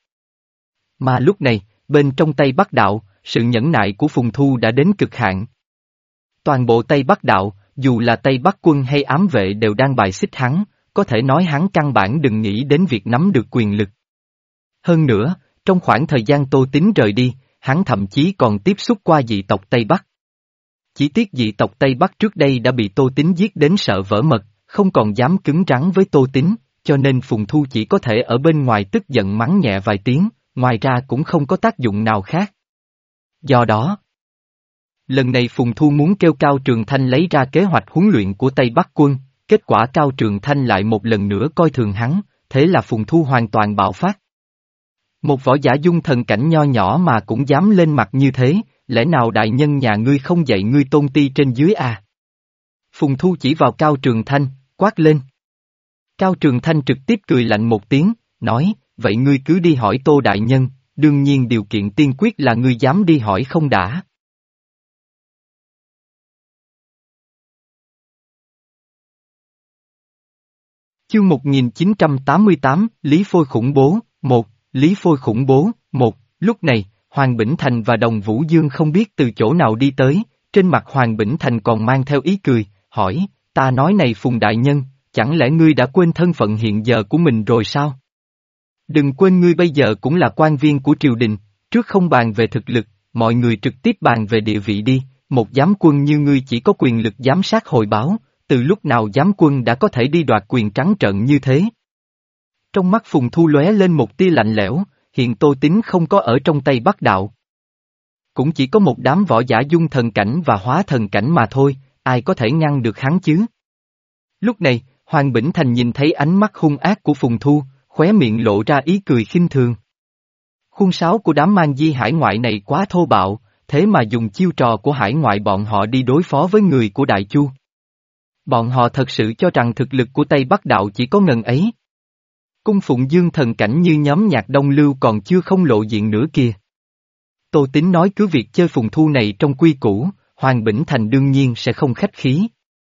Mà lúc này, bên trong Tây Bắc Đạo, sự nhẫn nại của Phùng Thu đã đến cực hạn. Toàn bộ Tây Bắc Đạo, dù là Tây Bắc quân hay ám vệ đều đang bài xích hắn, có thể nói hắn căn bản đừng nghĩ đến việc nắm được quyền lực. Hơn nữa, trong khoảng thời gian Tô Tín rời đi, hắn thậm chí còn tiếp xúc qua dị tộc Tây Bắc. Chỉ tiếc dị tộc Tây Bắc trước đây đã bị Tô Tín giết đến sợ vỡ mật, không còn dám cứng rắn với Tô Tín, cho nên Phùng Thu chỉ có thể ở bên ngoài tức giận mắng nhẹ vài tiếng, ngoài ra cũng không có tác dụng nào khác. Do đó, lần này Phùng Thu muốn kêu Cao Trường Thanh lấy ra kế hoạch huấn luyện của Tây Bắc quân, kết quả Cao Trường Thanh lại một lần nữa coi thường hắn, thế là Phùng Thu hoàn toàn bạo phát. Một võ giả dung thần cảnh nho nhỏ mà cũng dám lên mặt như thế, lẽ nào đại nhân nhà ngươi không dạy ngươi tôn ti trên dưới à? Phùng Thu chỉ vào Cao Trường Thanh, quát lên. Cao Trường Thanh trực tiếp cười lạnh một tiếng, nói, vậy ngươi cứ đi hỏi Tô đại nhân, đương nhiên điều kiện tiên quyết là ngươi dám đi hỏi không đã. Chương một nghìn chín trăm tám mươi tám, Lý Phôi khủng bố, một, Lý Phôi khủng bố, một, lúc này, Hoàng Bỉnh Thành và Đồng Vũ Dương không biết từ chỗ nào đi tới, trên mặt Hoàng Bỉnh Thành còn mang theo ý cười, hỏi, ta nói này Phùng đại nhân, chẳng lẽ ngươi đã quên thân phận hiện giờ của mình rồi sao? Đừng quên ngươi bây giờ cũng là quan viên của triều đình, trước không bàn về thực lực, mọi người trực tiếp bàn về địa vị đi, một giám quân như ngươi chỉ có quyền lực giám sát hồi báo, từ lúc nào giám quân đã có thể đi đoạt quyền trắng trợn như thế? Trong mắt Phùng Thu lóe lên một tia lạnh lẽo, hiện Tô Tín không có ở trong Tây Bắc đạo. Cũng chỉ có một đám võ giả dung thần cảnh và hóa thần cảnh mà thôi, ai có thể ngăn được hắn chứ? Lúc này, Hoàng Bỉnh Thành nhìn thấy ánh mắt hung ác của Phùng Thu, khóe miệng lộ ra ý cười khinh thường. Khuôn sáo của đám mang di hải ngoại này quá thô bạo, thế mà dùng chiêu trò của hải ngoại bọn họ đi đối phó với người của Đại Chu. Bọn họ thật sự cho rằng thực lực của Tây Bắc đạo chỉ có ngần ấy. Cung phụng dương thần cảnh như nhóm nhạc Đông Lưu còn chưa không lộ diện nữa kìa. Tô Tín nói cứ việc chơi Phùng Thu này trong quy củ, Hoàng Bỉnh Thành đương nhiên sẽ không khách khí.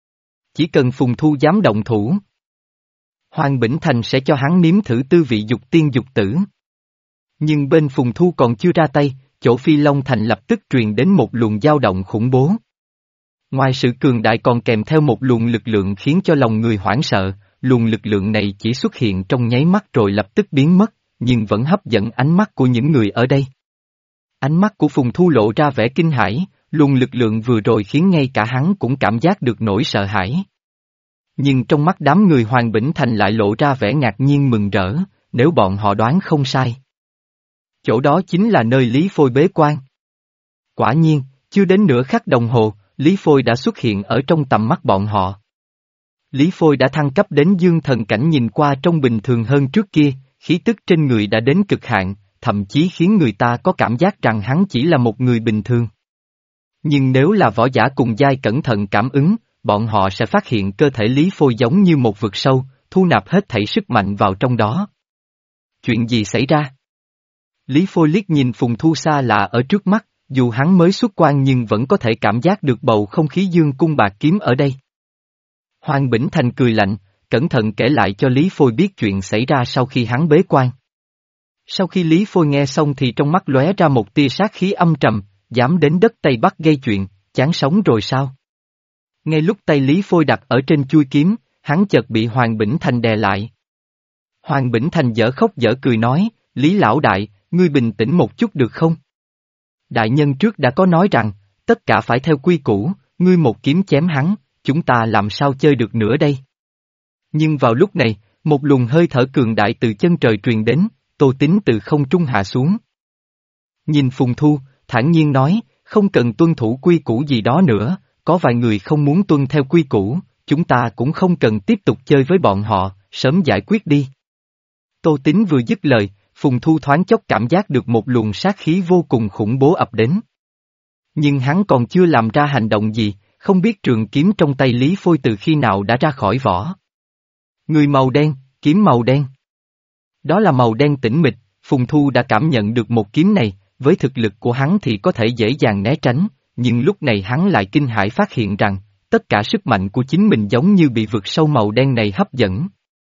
Chỉ cần Phùng Thu dám động thủ, Hoàng Bỉnh Thành sẽ cho hắn nếm thử tư vị dục tiên dục tử. Nhưng bên Phùng Thu còn chưa ra tay, chỗ Phi Long Thành lập tức truyền đến một luồng dao động khủng bố. Ngoài sự cường đại còn kèm theo một luồng lực lượng khiến cho lòng người hoảng sợ, luồng lực lượng này chỉ xuất hiện trong nháy mắt rồi lập tức biến mất, nhưng vẫn hấp dẫn ánh mắt của những người ở đây. Ánh mắt của Phùng Thu lộ ra vẻ kinh hãi, luồng lực lượng vừa rồi khiến ngay cả hắn cũng cảm giác được nỗi sợ hãi. Nhưng trong mắt đám người Hoàng Bỉnh Thành lại lộ ra vẻ ngạc nhiên mừng rỡ, nếu bọn họ đoán không sai. Chỗ đó chính là nơi Lý Phôi bế quan. Quả nhiên, chưa đến nửa khắc đồng hồ, Lý Phôi đã xuất hiện ở trong tầm mắt bọn họ. Lý Phôi đã thăng cấp đến dương thần cảnh, nhìn qua trông bình thường hơn trước kia, khí tức trên người đã đến cực hạn, thậm chí khiến người ta có cảm giác rằng hắn chỉ là một người bình thường. Nhưng nếu là võ giả cùng giai cẩn thận cảm ứng, bọn họ sẽ phát hiện cơ thể Lý Phôi giống như một vực sâu, thu nạp hết thảy sức mạnh vào trong đó. Chuyện gì xảy ra? Lý Phôi liếc nhìn Phùng Thu xa lạ ở trước mắt, dù hắn mới xuất quan nhưng vẫn có thể cảm giác được bầu không khí dương cung bạc kiếm ở đây. Hoàng Bỉnh Thành cười lạnh, cẩn thận kể lại cho Lý Phôi biết chuyện xảy ra sau khi hắn bế quan. Sau khi Lý Phôi nghe xong thì trong mắt lóe ra một tia sát khí âm trầm, dám đến đất Tây Bắc gây chuyện, chán sống rồi sao? Ngay lúc tay Lý Phôi đặt ở trên chuôi kiếm, hắn chợt bị Hoàng Bỉnh Thành đè lại. Hoàng Bỉnh Thành dở khóc dở cười nói, Lý lão đại, ngươi bình tĩnh một chút được không? Đại nhân trước đã có nói rằng, tất cả phải theo quy củ, ngươi một kiếm chém hắn, chúng ta làm sao chơi được nữa đây? Nhưng vào lúc này, một luồng hơi thở cường đại từ chân trời truyền đến, Tô Tín từ không trung hạ xuống. Nhìn Phùng Thu, thản nhiên nói, không cần tuân thủ quy củ gì đó nữa, có vài người không muốn tuân theo quy củ, chúng ta cũng không cần tiếp tục chơi với bọn họ, sớm giải quyết đi. Tô Tín vừa dứt lời, Phùng Thu thoáng chốc cảm giác được một luồng sát khí vô cùng khủng bố ập đến. Nhưng hắn còn chưa làm ra hành động gì, không biết trường kiếm trong tay Lý Phôi từ khi nào đã ra khỏi vỏ. Người màu đen, kiếm màu đen. Đó là màu đen tĩnh mịch, Phùng Thu đã cảm nhận được một kiếm này, với thực lực của hắn thì có thể dễ dàng né tránh, nhưng lúc này hắn lại kinh hãi phát hiện rằng, tất cả sức mạnh của chính mình giống như bị vực sâu màu đen này hấp dẫn.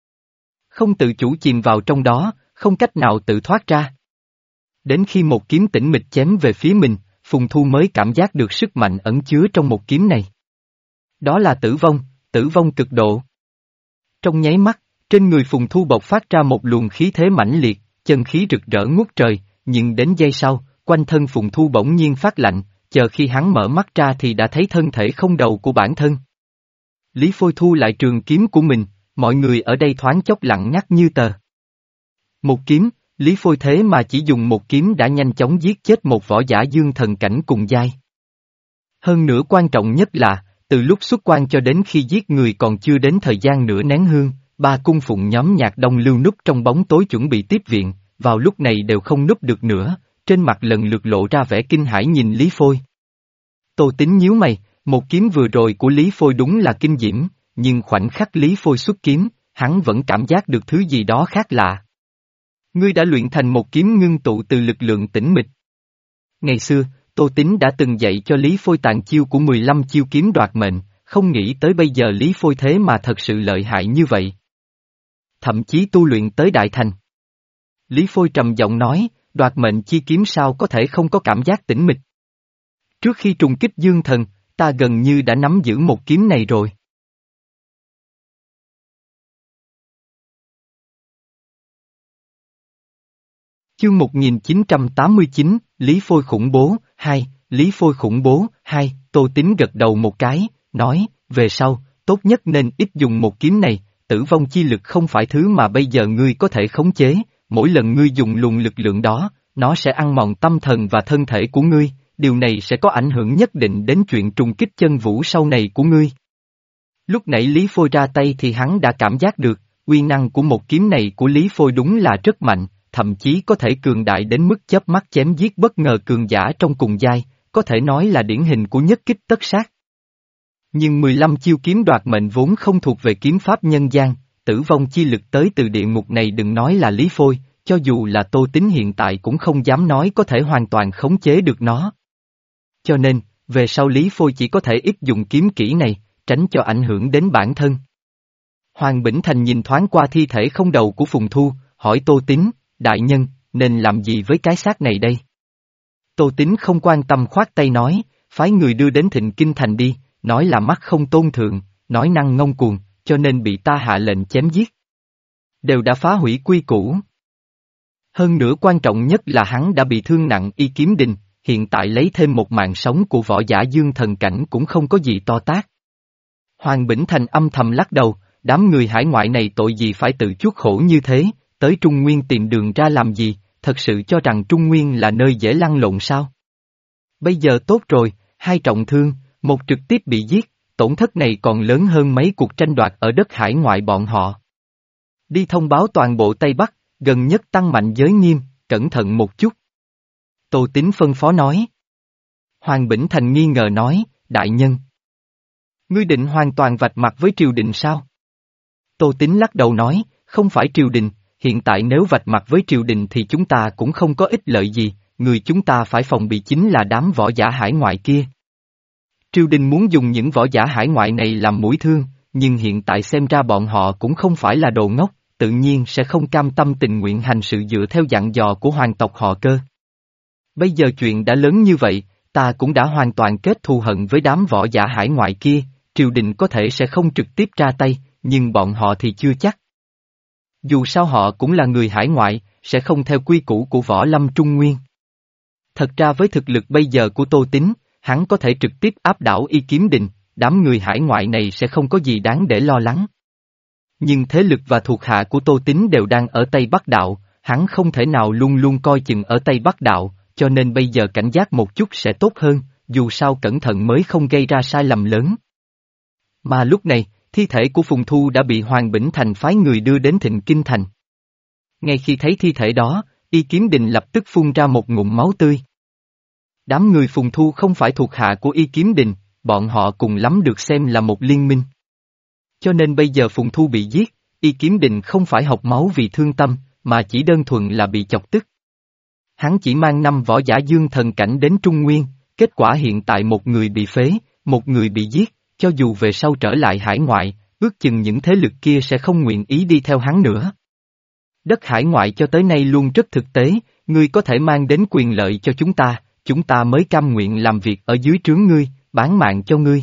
Không tự chủ chìm vào trong đó, không cách nào tự thoát ra. Đến khi một kiếm tĩnh mịch chém về phía mình, Phùng Thu mới cảm giác được sức mạnh ẩn chứa trong một kiếm này. Đó là tử vong, tử vong cực độ. Trong nháy mắt, trên người Phùng Thu bộc phát ra một luồng khí thế mãnh liệt, chân khí rực rỡ ngút trời, nhưng đến giây sau, quanh thân Phùng Thu bỗng nhiên phát lạnh, chờ khi hắn mở mắt ra thì đã thấy thân thể không đầu của bản thân. Lý Phôi thu lại trường kiếm của mình, mọi người ở đây thoáng chốc lặng ngắt như tờ. Một kiếm, Lý Phôi thế mà chỉ dùng một kiếm đã nhanh chóng giết chết một võ giả dương thần cảnh cùng giai. Hơn nữa quan trọng nhất là, từ lúc xuất quan cho đến khi giết người còn chưa đến thời gian nửa nén hương, ba cung phụng nhóm Nhạc Đông Lưu núp trong bóng tối chuẩn bị tiếp viện, vào lúc này đều không núp được nữa, trên mặt lần lượt lộ ra vẻ kinh hãi nhìn Lý Phôi. Tô Tính nhíu mày, một kiếm vừa rồi của Lý Phôi đúng là kinh diễm, nhưng khoảnh khắc Lý Phôi xuất kiếm, hắn vẫn cảm giác được thứ gì đó khác lạ. Ngươi đã luyện thành một kiếm ngưng tụ từ lực lượng tĩnh mịch. Ngày xưa, Tô Tính đã từng dạy cho Lý Phôi tàn chiêu của mười lăm chiêu kiếm đoạt mệnh, không nghĩ tới bây giờ Lý Phôi thế mà thật sự lợi hại như vậy. Thậm chí tu luyện tới đại thành. Lý Phôi trầm giọng nói, đoạt mệnh chi kiếm sao có thể không có cảm giác tĩnh mịch. Trước khi trùng kích dương thần, ta gần như đã nắm giữ một kiếm này rồi. Chương một nghìn chín trăm tám mươi chín, Lý Phôi khủng bố, hai, Lý Phôi khủng bố, hai, Tô Tính gật đầu một cái, nói, về sau, tốt nhất nên ít dùng một kiếm này, tử vong chi lực không phải thứ mà bây giờ ngươi có thể khống chế, mỗi lần ngươi dùng luồng lực lượng đó, nó sẽ ăn mòn tâm thần và thân thể của ngươi, điều này sẽ có ảnh hưởng nhất định đến chuyện trùng kích chân vũ sau này của ngươi. Lúc nãy Lý Phôi ra tay thì hắn đã cảm giác được, uy năng của một kiếm này của Lý Phôi đúng là rất mạnh, thậm chí có thể cường đại đến mức chớp mắt chém giết bất ngờ cường giả trong cùng giai, có thể nói là điển hình của nhất kích tất sát. Nhưng mười lăm chiêu kiếm đoạt mệnh vốn không thuộc về kiếm pháp nhân gian, tử vong chi lực tới từ địa ngục này đừng nói là Lý Phôi, cho dù là Tô Tính hiện tại cũng không dám nói có thể hoàn toàn khống chế được nó. Cho nên, về sau Lý Phôi chỉ có thể ít dùng kiếm kỹ này, tránh cho ảnh hưởng đến bản thân. Hoàng Bỉnh Thành nhìn thoáng qua thi thể không đầu của Phùng Thu, hỏi Tô Tính, đại nhân, nên làm gì với cái xác này đây? Tô Tính không quan tâm khoát tay nói, phái người đưa đến Thịnh Kinh Thành đi, nói là mắt không tôn thượng, nói năng ngông cuồng, cho nên bị ta hạ lệnh chém giết. Đều đã phá hủy quy củ. Hơn nữa quan trọng nhất là hắn đã bị thương nặng y kiếm đình, hiện tại lấy thêm một mạng sống của võ giả dương thần cảnh cũng không có gì to tát. Hoàng Bỉnh Thành âm thầm lắc đầu, đám người hải ngoại này tội gì phải tự chuốc khổ như thế, tới Trung Nguyên tìm đường ra làm gì, thật sự cho rằng Trung Nguyên là nơi dễ lăn lộn sao? Bây giờ tốt rồi, hai trọng thương, một trực tiếp bị giết, tổn thất này còn lớn hơn mấy cuộc tranh đoạt ở đất hải ngoại bọn họ. Đi thông báo toàn bộ Tây Bắc, gần nhất tăng mạnh giới nghiêm, cẩn thận một chút. Tô Tính phân phó nói. Hoàng Bỉnh Thành nghi ngờ nói, đại nhân. Ngươi định hoàn toàn vạch mặt với triều đình sao? Tô Tính lắc đầu nói, không phải triều đình, hiện tại nếu vạch mặt với triều đình thì chúng ta cũng không có ích lợi gì, người chúng ta phải phòng bị chính là đám võ giả hải ngoại kia. Triều đình muốn dùng những võ giả hải ngoại này làm mũi thương, nhưng hiện tại xem ra bọn họ cũng không phải là đồ ngốc, tự nhiên sẽ không cam tâm tình nguyện hành sự dựa theo dặn dò của hoàng tộc họ Cơ. Bây giờ chuyện đã lớn như vậy, ta cũng đã hoàn toàn kết thù hận với đám võ giả hải ngoại kia, triều đình có thể sẽ không trực tiếp ra tay, nhưng bọn họ thì chưa chắc. Dù sao họ cũng là người hải ngoại, sẽ không theo quy củ của võ lâm Trung Nguyên. Thật ra với thực lực bây giờ của Tô Tính, hắn có thể trực tiếp áp đảo y kiếm đình, đám người hải ngoại này sẽ không có gì đáng để lo lắng. Nhưng thế lực và thuộc hạ của Tô Tính đều đang ở Tây Bắc Đạo, hắn không thể nào luôn luôn coi chừng ở Tây Bắc Đạo, cho nên bây giờ cảnh giác một chút sẽ tốt hơn, dù sao cẩn thận mới không gây ra sai lầm lớn. Mà lúc này, thi thể của Phùng Thu đã bị Hoàng Bỉnh Thành phái người đưa đến Thịnh Kinh Thành. Ngay khi thấy thi thể đó, y kiếm đình lập tức phun ra một ngụm máu tươi. Đám người Phùng Thu không phải thuộc hạ của y kiếm đình, bọn họ cùng lắm được xem là một liên minh. Cho nên bây giờ Phùng Thu bị giết, y kiếm đình không phải học máu vì thương tâm, mà chỉ đơn thuần là bị chọc tức. Hắn chỉ mang năm võ giả dương thần cảnh đến Trung Nguyên, kết quả hiện tại một người bị phế, một người bị giết, cho dù về sau trở lại hải ngoại, ước chừng những thế lực kia sẽ không nguyện ý đi theo hắn nữa. Đất hải ngoại cho tới nay luôn rất thực tế, ngươi có thể mang đến quyền lợi cho chúng ta, chúng ta mới cam nguyện làm việc ở dưới trướng ngươi, bán mạng cho ngươi.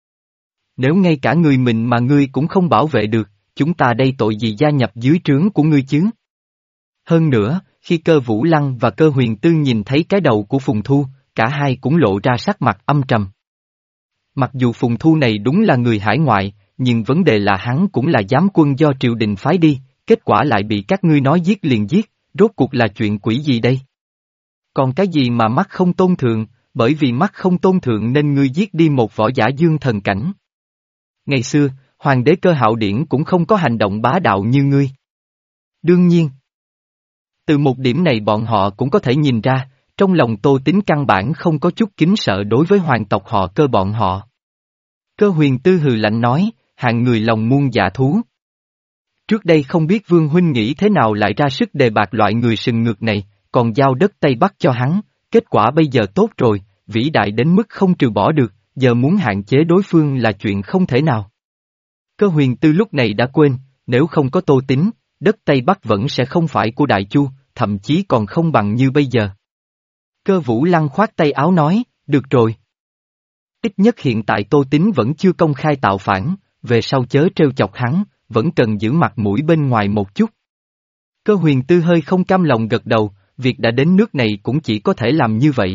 Nếu ngay cả người mình mà ngươi cũng không bảo vệ được, chúng ta đây tội gì gia nhập dưới trướng của ngươi chứ? Hơn nữa, khi Cơ Vũ Lăng và Cơ Huyền Tư nhìn thấy cái đầu của Phùng Thu, cả hai cũng lộ ra sắc mặt âm trầm. Mặc dù Phùng Thu này đúng là người hải ngoại, nhưng vấn đề là hắn cũng là giám quân do triều đình phái đi, kết quả lại bị các ngươi nói giết liền giết, rốt cuộc là chuyện quỷ gì đây? Còn cái gì mà mắt không tôn thượng, bởi vì mắt không tôn thượng nên ngươi giết đi một võ giả dương thần cảnh. Ngày xưa, hoàng đế Cơ Hạo Điển cũng không có hành động bá đạo như ngươi. Đương nhiên, từ một điểm này bọn họ cũng có thể nhìn ra, trong lòng Tô Tín căn bản không có chút kính sợ đối với hoàng tộc họ Cơ bọn họ. Cơ Huyền Tư hừ lạnh nói, hạng người lòng muôn dạ thú. Trước đây không biết Vương huynh nghĩ thế nào lại ra sức đề bạt loại người sừng ngược này, còn giao đất Tây Bắc cho hắn, kết quả bây giờ tốt rồi, vĩ đại đến mức không trừ bỏ được, giờ muốn hạn chế đối phương là chuyện không thể nào. Cơ Huyền Tư lúc này đã quên, nếu không có Tô Tín, đất Tây Bắc vẫn sẽ không phải của Đại Chu, thậm chí còn không bằng như bây giờ. Cơ Vũ Lăng khoát tay áo nói, được rồi. Ít nhất hiện tại Tô Tín vẫn chưa công khai tạo phản, về sau chớ trêu chọc hắn, vẫn cần giữ mặt mũi bên ngoài một chút. Cơ Huyền Tư hơi không cam lòng gật đầu, việc đã đến nước này cũng chỉ có thể làm như vậy.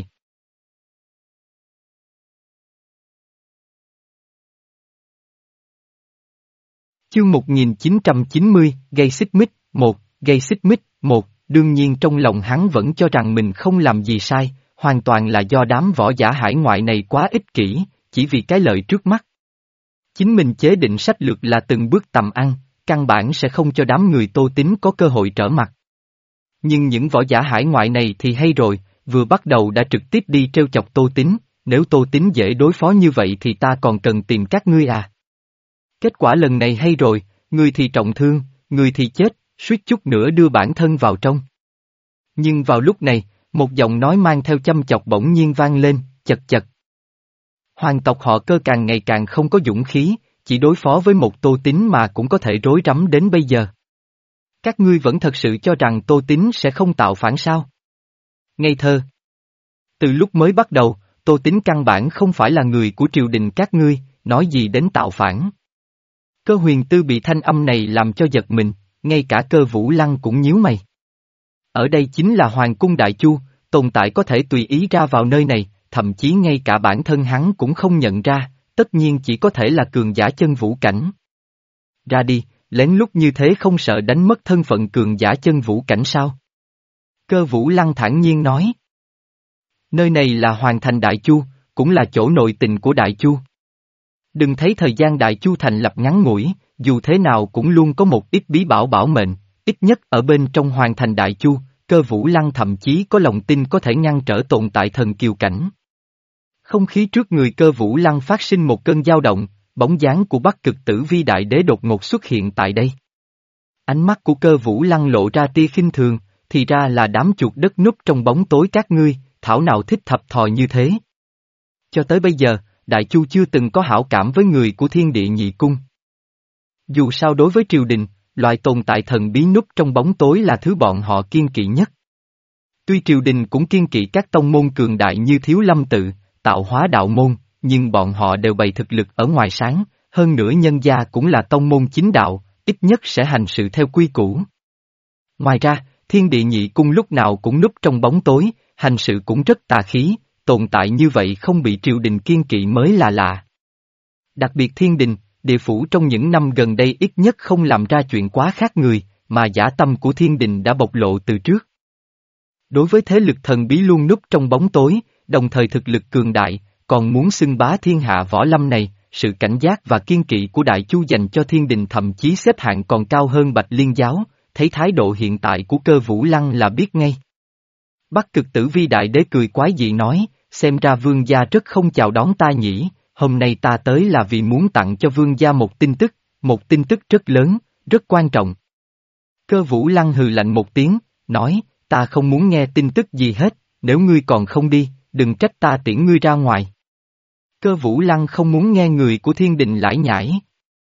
Chương một nghìn chín trăm chín mươi, gây xích mích, một, gây xích mích, một, đương nhiên trong lòng hắn vẫn cho rằng mình không làm gì sai, hoàn toàn là do đám võ giả hải ngoại này quá ích kỷ, chỉ vì cái lợi trước mắt. Chính mình chế định sách lược là từng bước tầm ăn, căn bản sẽ không cho đám người Tô Tín có cơ hội trở mặt. Nhưng những võ giả hải ngoại này thì hay rồi, vừa bắt đầu đã trực tiếp đi trêu chọc Tô Tín, nếu Tô Tín dễ đối phó như vậy thì ta còn cần tìm các ngươi à? Kết quả lần này hay rồi, người thì trọng thương, người thì chết, suýt chút nữa đưa bản thân vào trong. Nhưng vào lúc này, một giọng nói mang theo chăm chọc bỗng nhiên vang lên, chật chật. Hoàng tộc họ Cơ càng ngày càng không có dũng khí, chỉ đối phó với một Tô Tín mà cũng có thể rối rắm đến bây giờ. Các ngươi vẫn thật sự cho rằng Tô Tín sẽ không tạo phản sao? Ngây thơ. Từ lúc mới bắt đầu, Tô Tín căn bản không phải là người của triều đình các ngươi, nói gì đến tạo phản. Cơ Huyền Tư bị thanh âm này làm cho giật mình, ngay cả Cơ Vũ Lăng cũng nhíu mày. Ở đây chính là Hoàng cung Đại Chu, tồn tại có thể tùy ý ra vào nơi này, thậm chí ngay cả bản thân hắn cũng không nhận ra, tất nhiên chỉ có thể là cường giả chân vũ cảnh. Ra đi, lén lút như thế không sợ đánh mất thân phận cường giả chân vũ cảnh sao? Cơ Vũ Lăng thản nhiên nói. Nơi này là Hoàng thành Đại Chu, cũng là chỗ nội tình của Đại Chu. Đừng thấy thời gian Đại Chu thành lập ngắn ngủi, dù thế nào cũng luôn có một ít bí bảo bảo mệnh, ít nhất ở bên trong Hoàng thành Đại Chu, Cơ Vũ Lăng thậm chí có lòng tin có thể ngăn trở tồn tại thần kiều cảnh. Không khí trước người Cơ Vũ Lăng phát sinh một cơn dao động, bóng dáng của Bắc Cực Tử Vi Đại Đế đột ngột xuất hiện tại đây. Ánh mắt của Cơ Vũ Lăng lộ ra tia khinh thường, thì ra là đám chuột đất núp trong bóng tối các ngươi, thảo nào thích thập thò như thế. Cho tới bây giờ, Đại Chu chưa từng có hảo cảm với người của Thiên Địa Nhị Cung. Dù sao đối với triều đình, loại tồn tại thần bí núp trong bóng tối là thứ bọn họ kiên kỵ nhất. Tuy triều đình cũng kiên kỵ các tông môn cường đại như Thiếu Lâm Tự, Tạo Hóa Đạo Môn, nhưng bọn họ đều bày thực lực ở ngoài sáng, hơn nữa nhân gia cũng là tông môn chính đạo, ít nhất sẽ hành sự theo quy củ. Ngoài ra, Thiên Địa Nhị Cung lúc nào cũng núp trong bóng tối, hành sự cũng rất tà khí, tồn tại như vậy không bị triều đình kiên kỵ mới là lạ. Đặc biệt Thiên Đình, Địa Phủ trong những năm gần đây ít nhất không làm ra chuyện quá khác người, mà dã tâm của Thiên Đình đã bộc lộ từ trước. Đối với thế lực thần bí luôn núp trong bóng tối, đồng thời thực lực cường đại, còn muốn xưng bá thiên hạ võ lâm này, sự cảnh giác và kiên kỵ của Đại Chu dành cho Thiên Đình thậm chí xếp hạng còn cao hơn Bạch Liên Giáo, thấy thái độ hiện tại của Cơ Vũ Lăng là biết ngay. Bắc Cực Tử Vi Đại Đế cười quái dị nói, xem ra vương gia rất không chào đón ta nhỉ, hôm nay ta tới là vì muốn tặng cho vương gia một tin tức, một tin tức rất lớn, rất quan trọng. Cơ Vũ Lăng hừ lạnh một tiếng, nói, ta không muốn nghe tin tức gì hết, nếu ngươi còn không đi, đừng trách ta tiễn ngươi ra ngoài. Cơ Vũ Lăng không muốn nghe người của Thiên Đình lải nhải.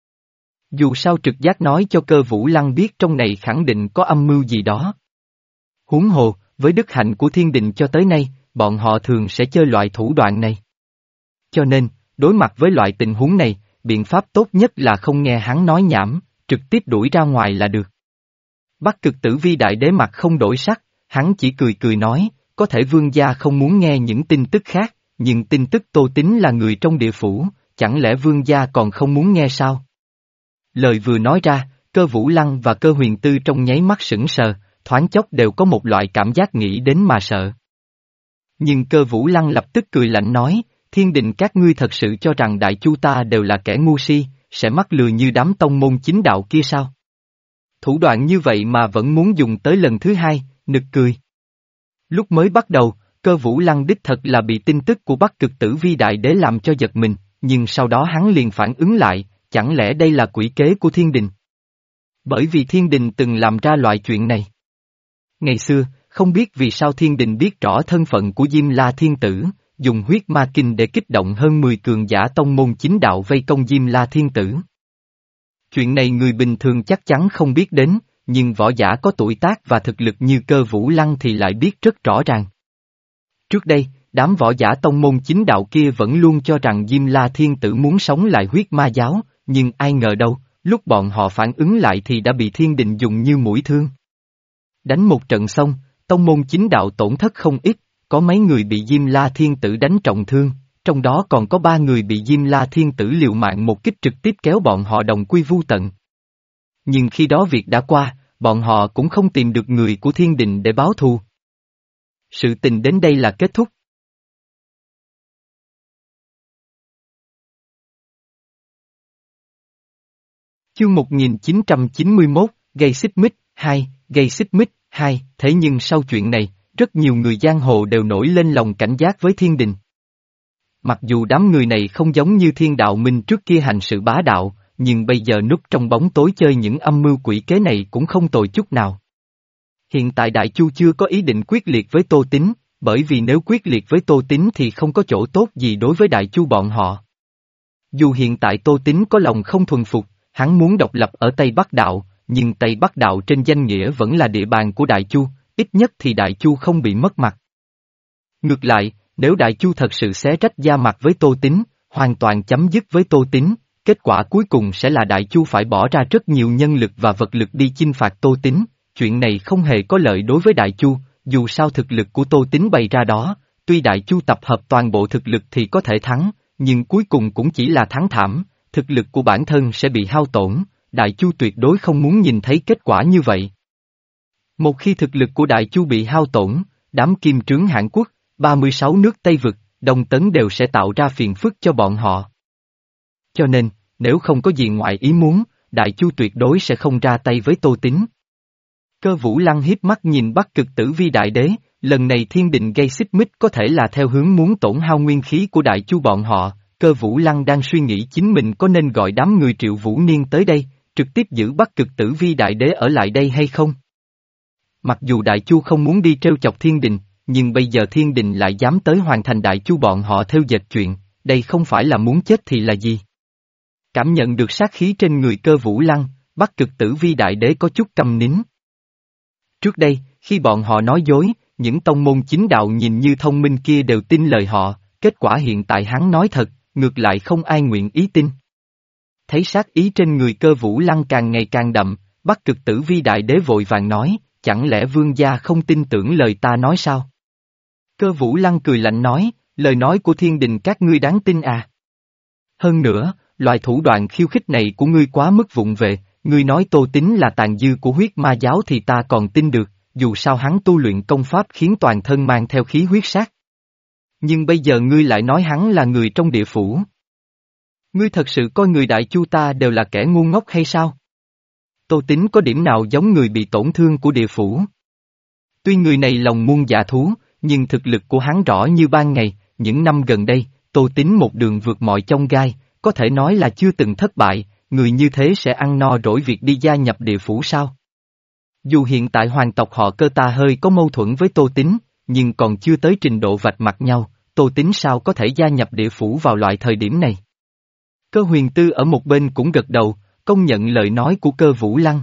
Dù sao trực giác nói cho Cơ Vũ Lăng biết trong này khẳng định có âm mưu gì đó. Huống hồ, với đức hạnh của Thiên Đình cho tới nay, bọn họ thường sẽ chơi loại thủ đoạn này. Cho nên, đối mặt với loại tình huống này, biện pháp tốt nhất là không nghe hắn nói nhảm, trực tiếp đuổi ra ngoài là được. Bắc Cực Tử Vi Đại Đế mặt không đổi sắc, hắn chỉ cười cười nói, có thể vương gia không muốn nghe những tin tức khác, nhưng tin tức Tô Tín là người trong địa phủ, chẳng lẽ vương gia còn không muốn nghe sao? Lời vừa nói ra, Cơ Vũ Lăng và Cơ Huyền Tư trong nháy mắt sững sờ, thoáng chốc đều có một loại cảm giác nghĩ đến mà sợ. Nhưng Cơ Vũ Lăng lập tức cười lạnh nói, Thiên Đình các ngươi thật sự cho rằng đại chu ta đều là kẻ ngu si, sẽ mắc lừa như đám tông môn chính đạo kia sao? Thủ đoạn như vậy mà vẫn muốn dùng tới lần thứ hai, nực cười. Lúc mới bắt đầu, Cơ Vũ Lăng đích thật là bị tin tức của Bắc Cực Tử Vi Đại Đế làm cho giật mình, nhưng sau đó hắn liền phản ứng lại, chẳng lẽ đây là quỷ kế của Thiên Đình? Bởi vì Thiên Đình từng làm ra loại chuyện này. Ngày xưa, không biết vì sao Thiên Đình biết rõ thân phận của Diêm La Thiên Tử, dùng huyết ma kinh để kích động hơn mười cường giả tông môn chính đạo vây công Diêm La Thiên Tử. Chuyện này người bình thường chắc chắn không biết đến, nhưng võ giả có tuổi tác và thực lực như Cơ Vũ Lăng thì lại biết rất rõ ràng. Trước đây, đám võ giả tông môn chính đạo kia vẫn luôn cho rằng Diêm La Thiên Tử muốn sống lại huyết ma giáo, nhưng ai ngờ đâu, lúc bọn họ phản ứng lại thì đã bị Thiên Đình dùng như mũi thương. Đánh một trận xong, tông môn chính đạo tổn thất không ít, có mấy người bị Diêm La Thiên Tử đánh trọng thương, trong đó còn có ba người bị Diêm La Thiên Tử liều mạng một kích trực tiếp kéo bọn họ đồng quy vu tận. Nhưng khi đó việc đã qua, bọn họ cũng không tìm được người của Thiên Đình để báo thù. Sự tình đến đây là kết thúc. Chương một nghìn chín trăm chín mươi mốt, gây xích mích, hai, gây xích mích, hai, thế nhưng sau chuyện này, rất nhiều người giang hồ đều nổi lên lòng cảnh giác với Thiên Đình. Mặc dù đám người này không giống như Thiên Đạo Minh trước kia hành sự bá đạo, nhưng bây giờ núp trong bóng tối chơi những âm mưu quỷ kế này cũng không tồi chút nào. Hiện tại Đại Chu chưa có ý định quyết liệt với Tô Tín, bởi vì nếu quyết liệt với Tô Tín thì không có chỗ tốt gì đối với Đại Chu bọn họ. Dù hiện tại Tô Tín có lòng không thuần phục, hắn muốn độc lập ở Tây Bắc Đạo, nhưng Tây Bắc Đạo trên danh nghĩa vẫn là địa bàn của Đại Chu, ít nhất thì Đại Chu không bị mất mặt. Ngược lại, nếu Đại Chu thật sự xé rách da mặt với Tô Tín, hoàn toàn chấm dứt với Tô Tín, kết quả cuối cùng sẽ là Đại Chu phải bỏ ra rất nhiều nhân lực và vật lực đi chinh phạt Tô Tín, chuyện này không hề có lợi đối với Đại Chu, dù sao thực lực của Tô Tín bày ra đó, tuy Đại Chu tập hợp toàn bộ thực lực thì có thể thắng, nhưng cuối cùng cũng chỉ là thắng thảm, thực lực của bản thân sẽ bị hao tổn, Đại Chu tuyệt đối không muốn nhìn thấy kết quả như vậy. Một khi thực lực của Đại Chu bị hao tổn, đám kim trướng Hàn Quốc, ba mươi sáu nước Tây Vực, Đông Tấn đều sẽ tạo ra phiền phức cho bọn họ. Cho nên, nếu không có gì ngoại ý muốn, Đại Chu tuyệt đối sẽ không ra tay với Tô Tín. Cơ Vũ Lăng hiếp mắt nhìn Bắc Cực Tử Vi Đại Đế, lần này Thiên Đình gây xích mích có thể là theo hướng muốn tổn hao nguyên khí của Đại Chu bọn họ, Cơ Vũ Lăng đang suy nghĩ chính mình có nên gọi đám người Triệu Vũ Niên tới đây, trực tiếp giữ Bắc Cực Tử Vi Đại Đế ở lại đây hay không? Mặc dù Đại Chu không muốn đi trêu chọc Thiên Đình, nhưng bây giờ Thiên Đình lại dám tới hoàn thành Đại Chu bọn họ theo dệt chuyện, đây không phải là muốn chết thì là gì? Cảm nhận được sát khí trên người Cơ Vũ Lăng, Bắc Cực Tử Vi Đại Đế có chút câm nín. Trước đây, khi bọn họ nói dối, những tông môn chính đạo nhìn như thông minh kia đều tin lời họ, kết quả hiện tại hắn nói thật, ngược lại không ai nguyện ý tin. Thấy sát ý trên người Cơ Vũ Lăng càng ngày càng đậm, Bắc Cực Tử Vi Đại Đế vội vàng nói, chẳng lẽ vương gia không tin tưởng lời ta nói sao? Cơ Vũ Lăng cười lạnh nói, lời nói của Thiên Đình các ngươi đáng tin à? Hơn nữa, loại thủ đoạn khiêu khích này của ngươi quá mức vụng về, ngươi nói Tô Tín là tàn dư của huyết ma giáo thì ta còn tin được, dù sao hắn tu luyện công pháp khiến toàn thân mang theo khí huyết sát. Nhưng bây giờ ngươi lại nói hắn là người trong địa phủ. Ngươi thật sự coi người Đại Chu ta đều là kẻ ngu ngốc hay sao? Tô Tín có điểm nào giống người bị tổn thương của địa phủ? Tuy người này lòng muôn dạ thú, nhưng thực lực của hắn rõ như ban ngày, những năm gần đây, Tô Tín một đường vượt mọi chông gai, có thể nói là chưa từng thất bại, người như thế sẽ ăn no rỗi việc đi gia nhập địa phủ sao? Dù hiện tại hoàng tộc họ Cơ ta hơi có mâu thuẫn với Tô Tín, nhưng còn chưa tới trình độ vạch mặt nhau, Tô Tín sao có thể gia nhập địa phủ vào loại thời điểm này? Cơ Huyền Tư ở một bên cũng gật đầu, công nhận lời nói của Cơ Vũ Lăng.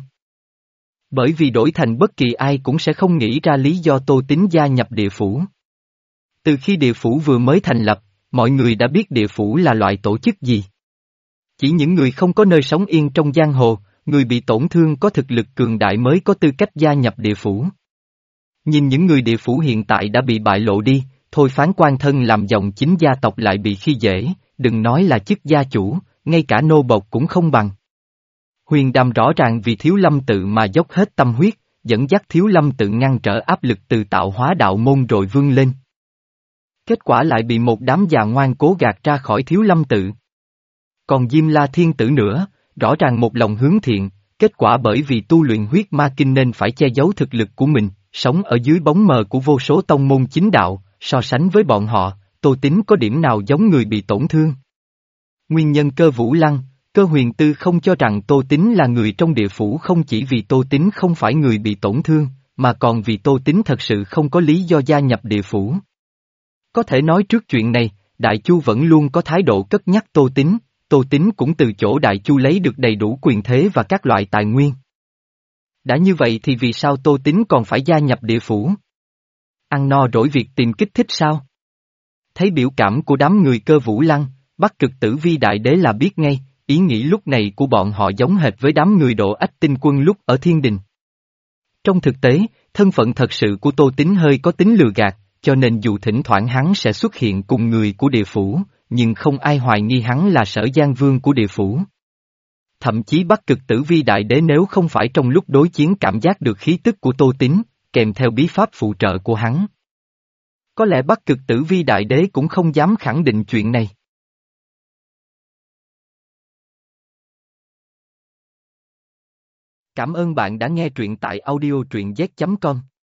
Bởi vì đổi thành bất kỳ ai cũng sẽ không nghĩ ra lý do Tô Tín gia nhập địa phủ. Từ khi địa phủ vừa mới thành lập, mọi người đã biết địa phủ là loại tổ chức gì. Chỉ những người không có nơi sống yên trong giang hồ, người bị tổn thương có thực lực cường đại mới có tư cách gia nhập địa phủ. Nhìn những người địa phủ hiện tại đã bị bại lộ đi, thôi phán quan thân làm dòng chính gia tộc lại bị khi dễ, đừng nói là chức gia chủ, ngay cả nô bộc cũng không bằng. Huyền Đàm rõ ràng vì Thiếu Lâm Tự mà dốc hết tâm huyết, dẫn dắt Thiếu Lâm Tự ngăn trở áp lực từ tạo hóa đạo môn rồi vươn lên. Kết quả lại bị một đám già ngoan cố gạt ra khỏi Thiếu Lâm Tự. Còn Diêm La Thiên Tử nữa, rõ ràng một lòng hướng thiện, kết quả bởi vì tu luyện huyết ma kinh nên phải che giấu thực lực của mình, sống ở dưới bóng mờ của vô số tông môn chính đạo, so sánh với bọn họ, Tô Tín có điểm nào giống người bị tổn thương. Nguyên nhân Cơ Vũ Lăng, Cơ Huyền Tư không cho rằng Tô Tín là người trong địa phủ không chỉ vì Tô Tín không phải người bị tổn thương, mà còn vì Tô Tín thật sự không có lý do gia nhập địa phủ. Có thể nói trước chuyện này, Đại Chu vẫn luôn có thái độ cất nhắc Tô Tín, Tô Tín cũng từ chỗ Đại Chu lấy được đầy đủ quyền thế và các loại tài nguyên. Đã như vậy thì vì sao Tô Tín còn phải gia nhập địa phủ? Ăn no rỗi việc tìm kích thích sao? Thấy biểu cảm của đám người Cơ Vũ Lăng, Bắc Cực Tử Vi Đại Đế là biết ngay, ý nghĩ lúc này của bọn họ giống hệt với đám người Độ Ách Tinh Quân lúc ở Thiên Đình. Trong thực tế, thân phận thật sự của Tô Tín hơi có tính lừa gạt, cho nên dù thỉnh thoảng hắn sẽ xuất hiện cùng người của địa phủ, nhưng không ai hoài nghi hắn là Sở Giang Vương của địa phủ. Thậm chí Bắc Cực Tử Vi Đại Đế nếu không phải trong lúc đối chiến cảm giác được khí tức của Tô Tín, kèm theo bí pháp phụ trợ của hắn. Có lẽ Bắc Cực Tử Vi Đại Đế cũng không dám khẳng định chuyện này. Cảm ơn bạn đã nghe truyện tại audio truyện z chấm com.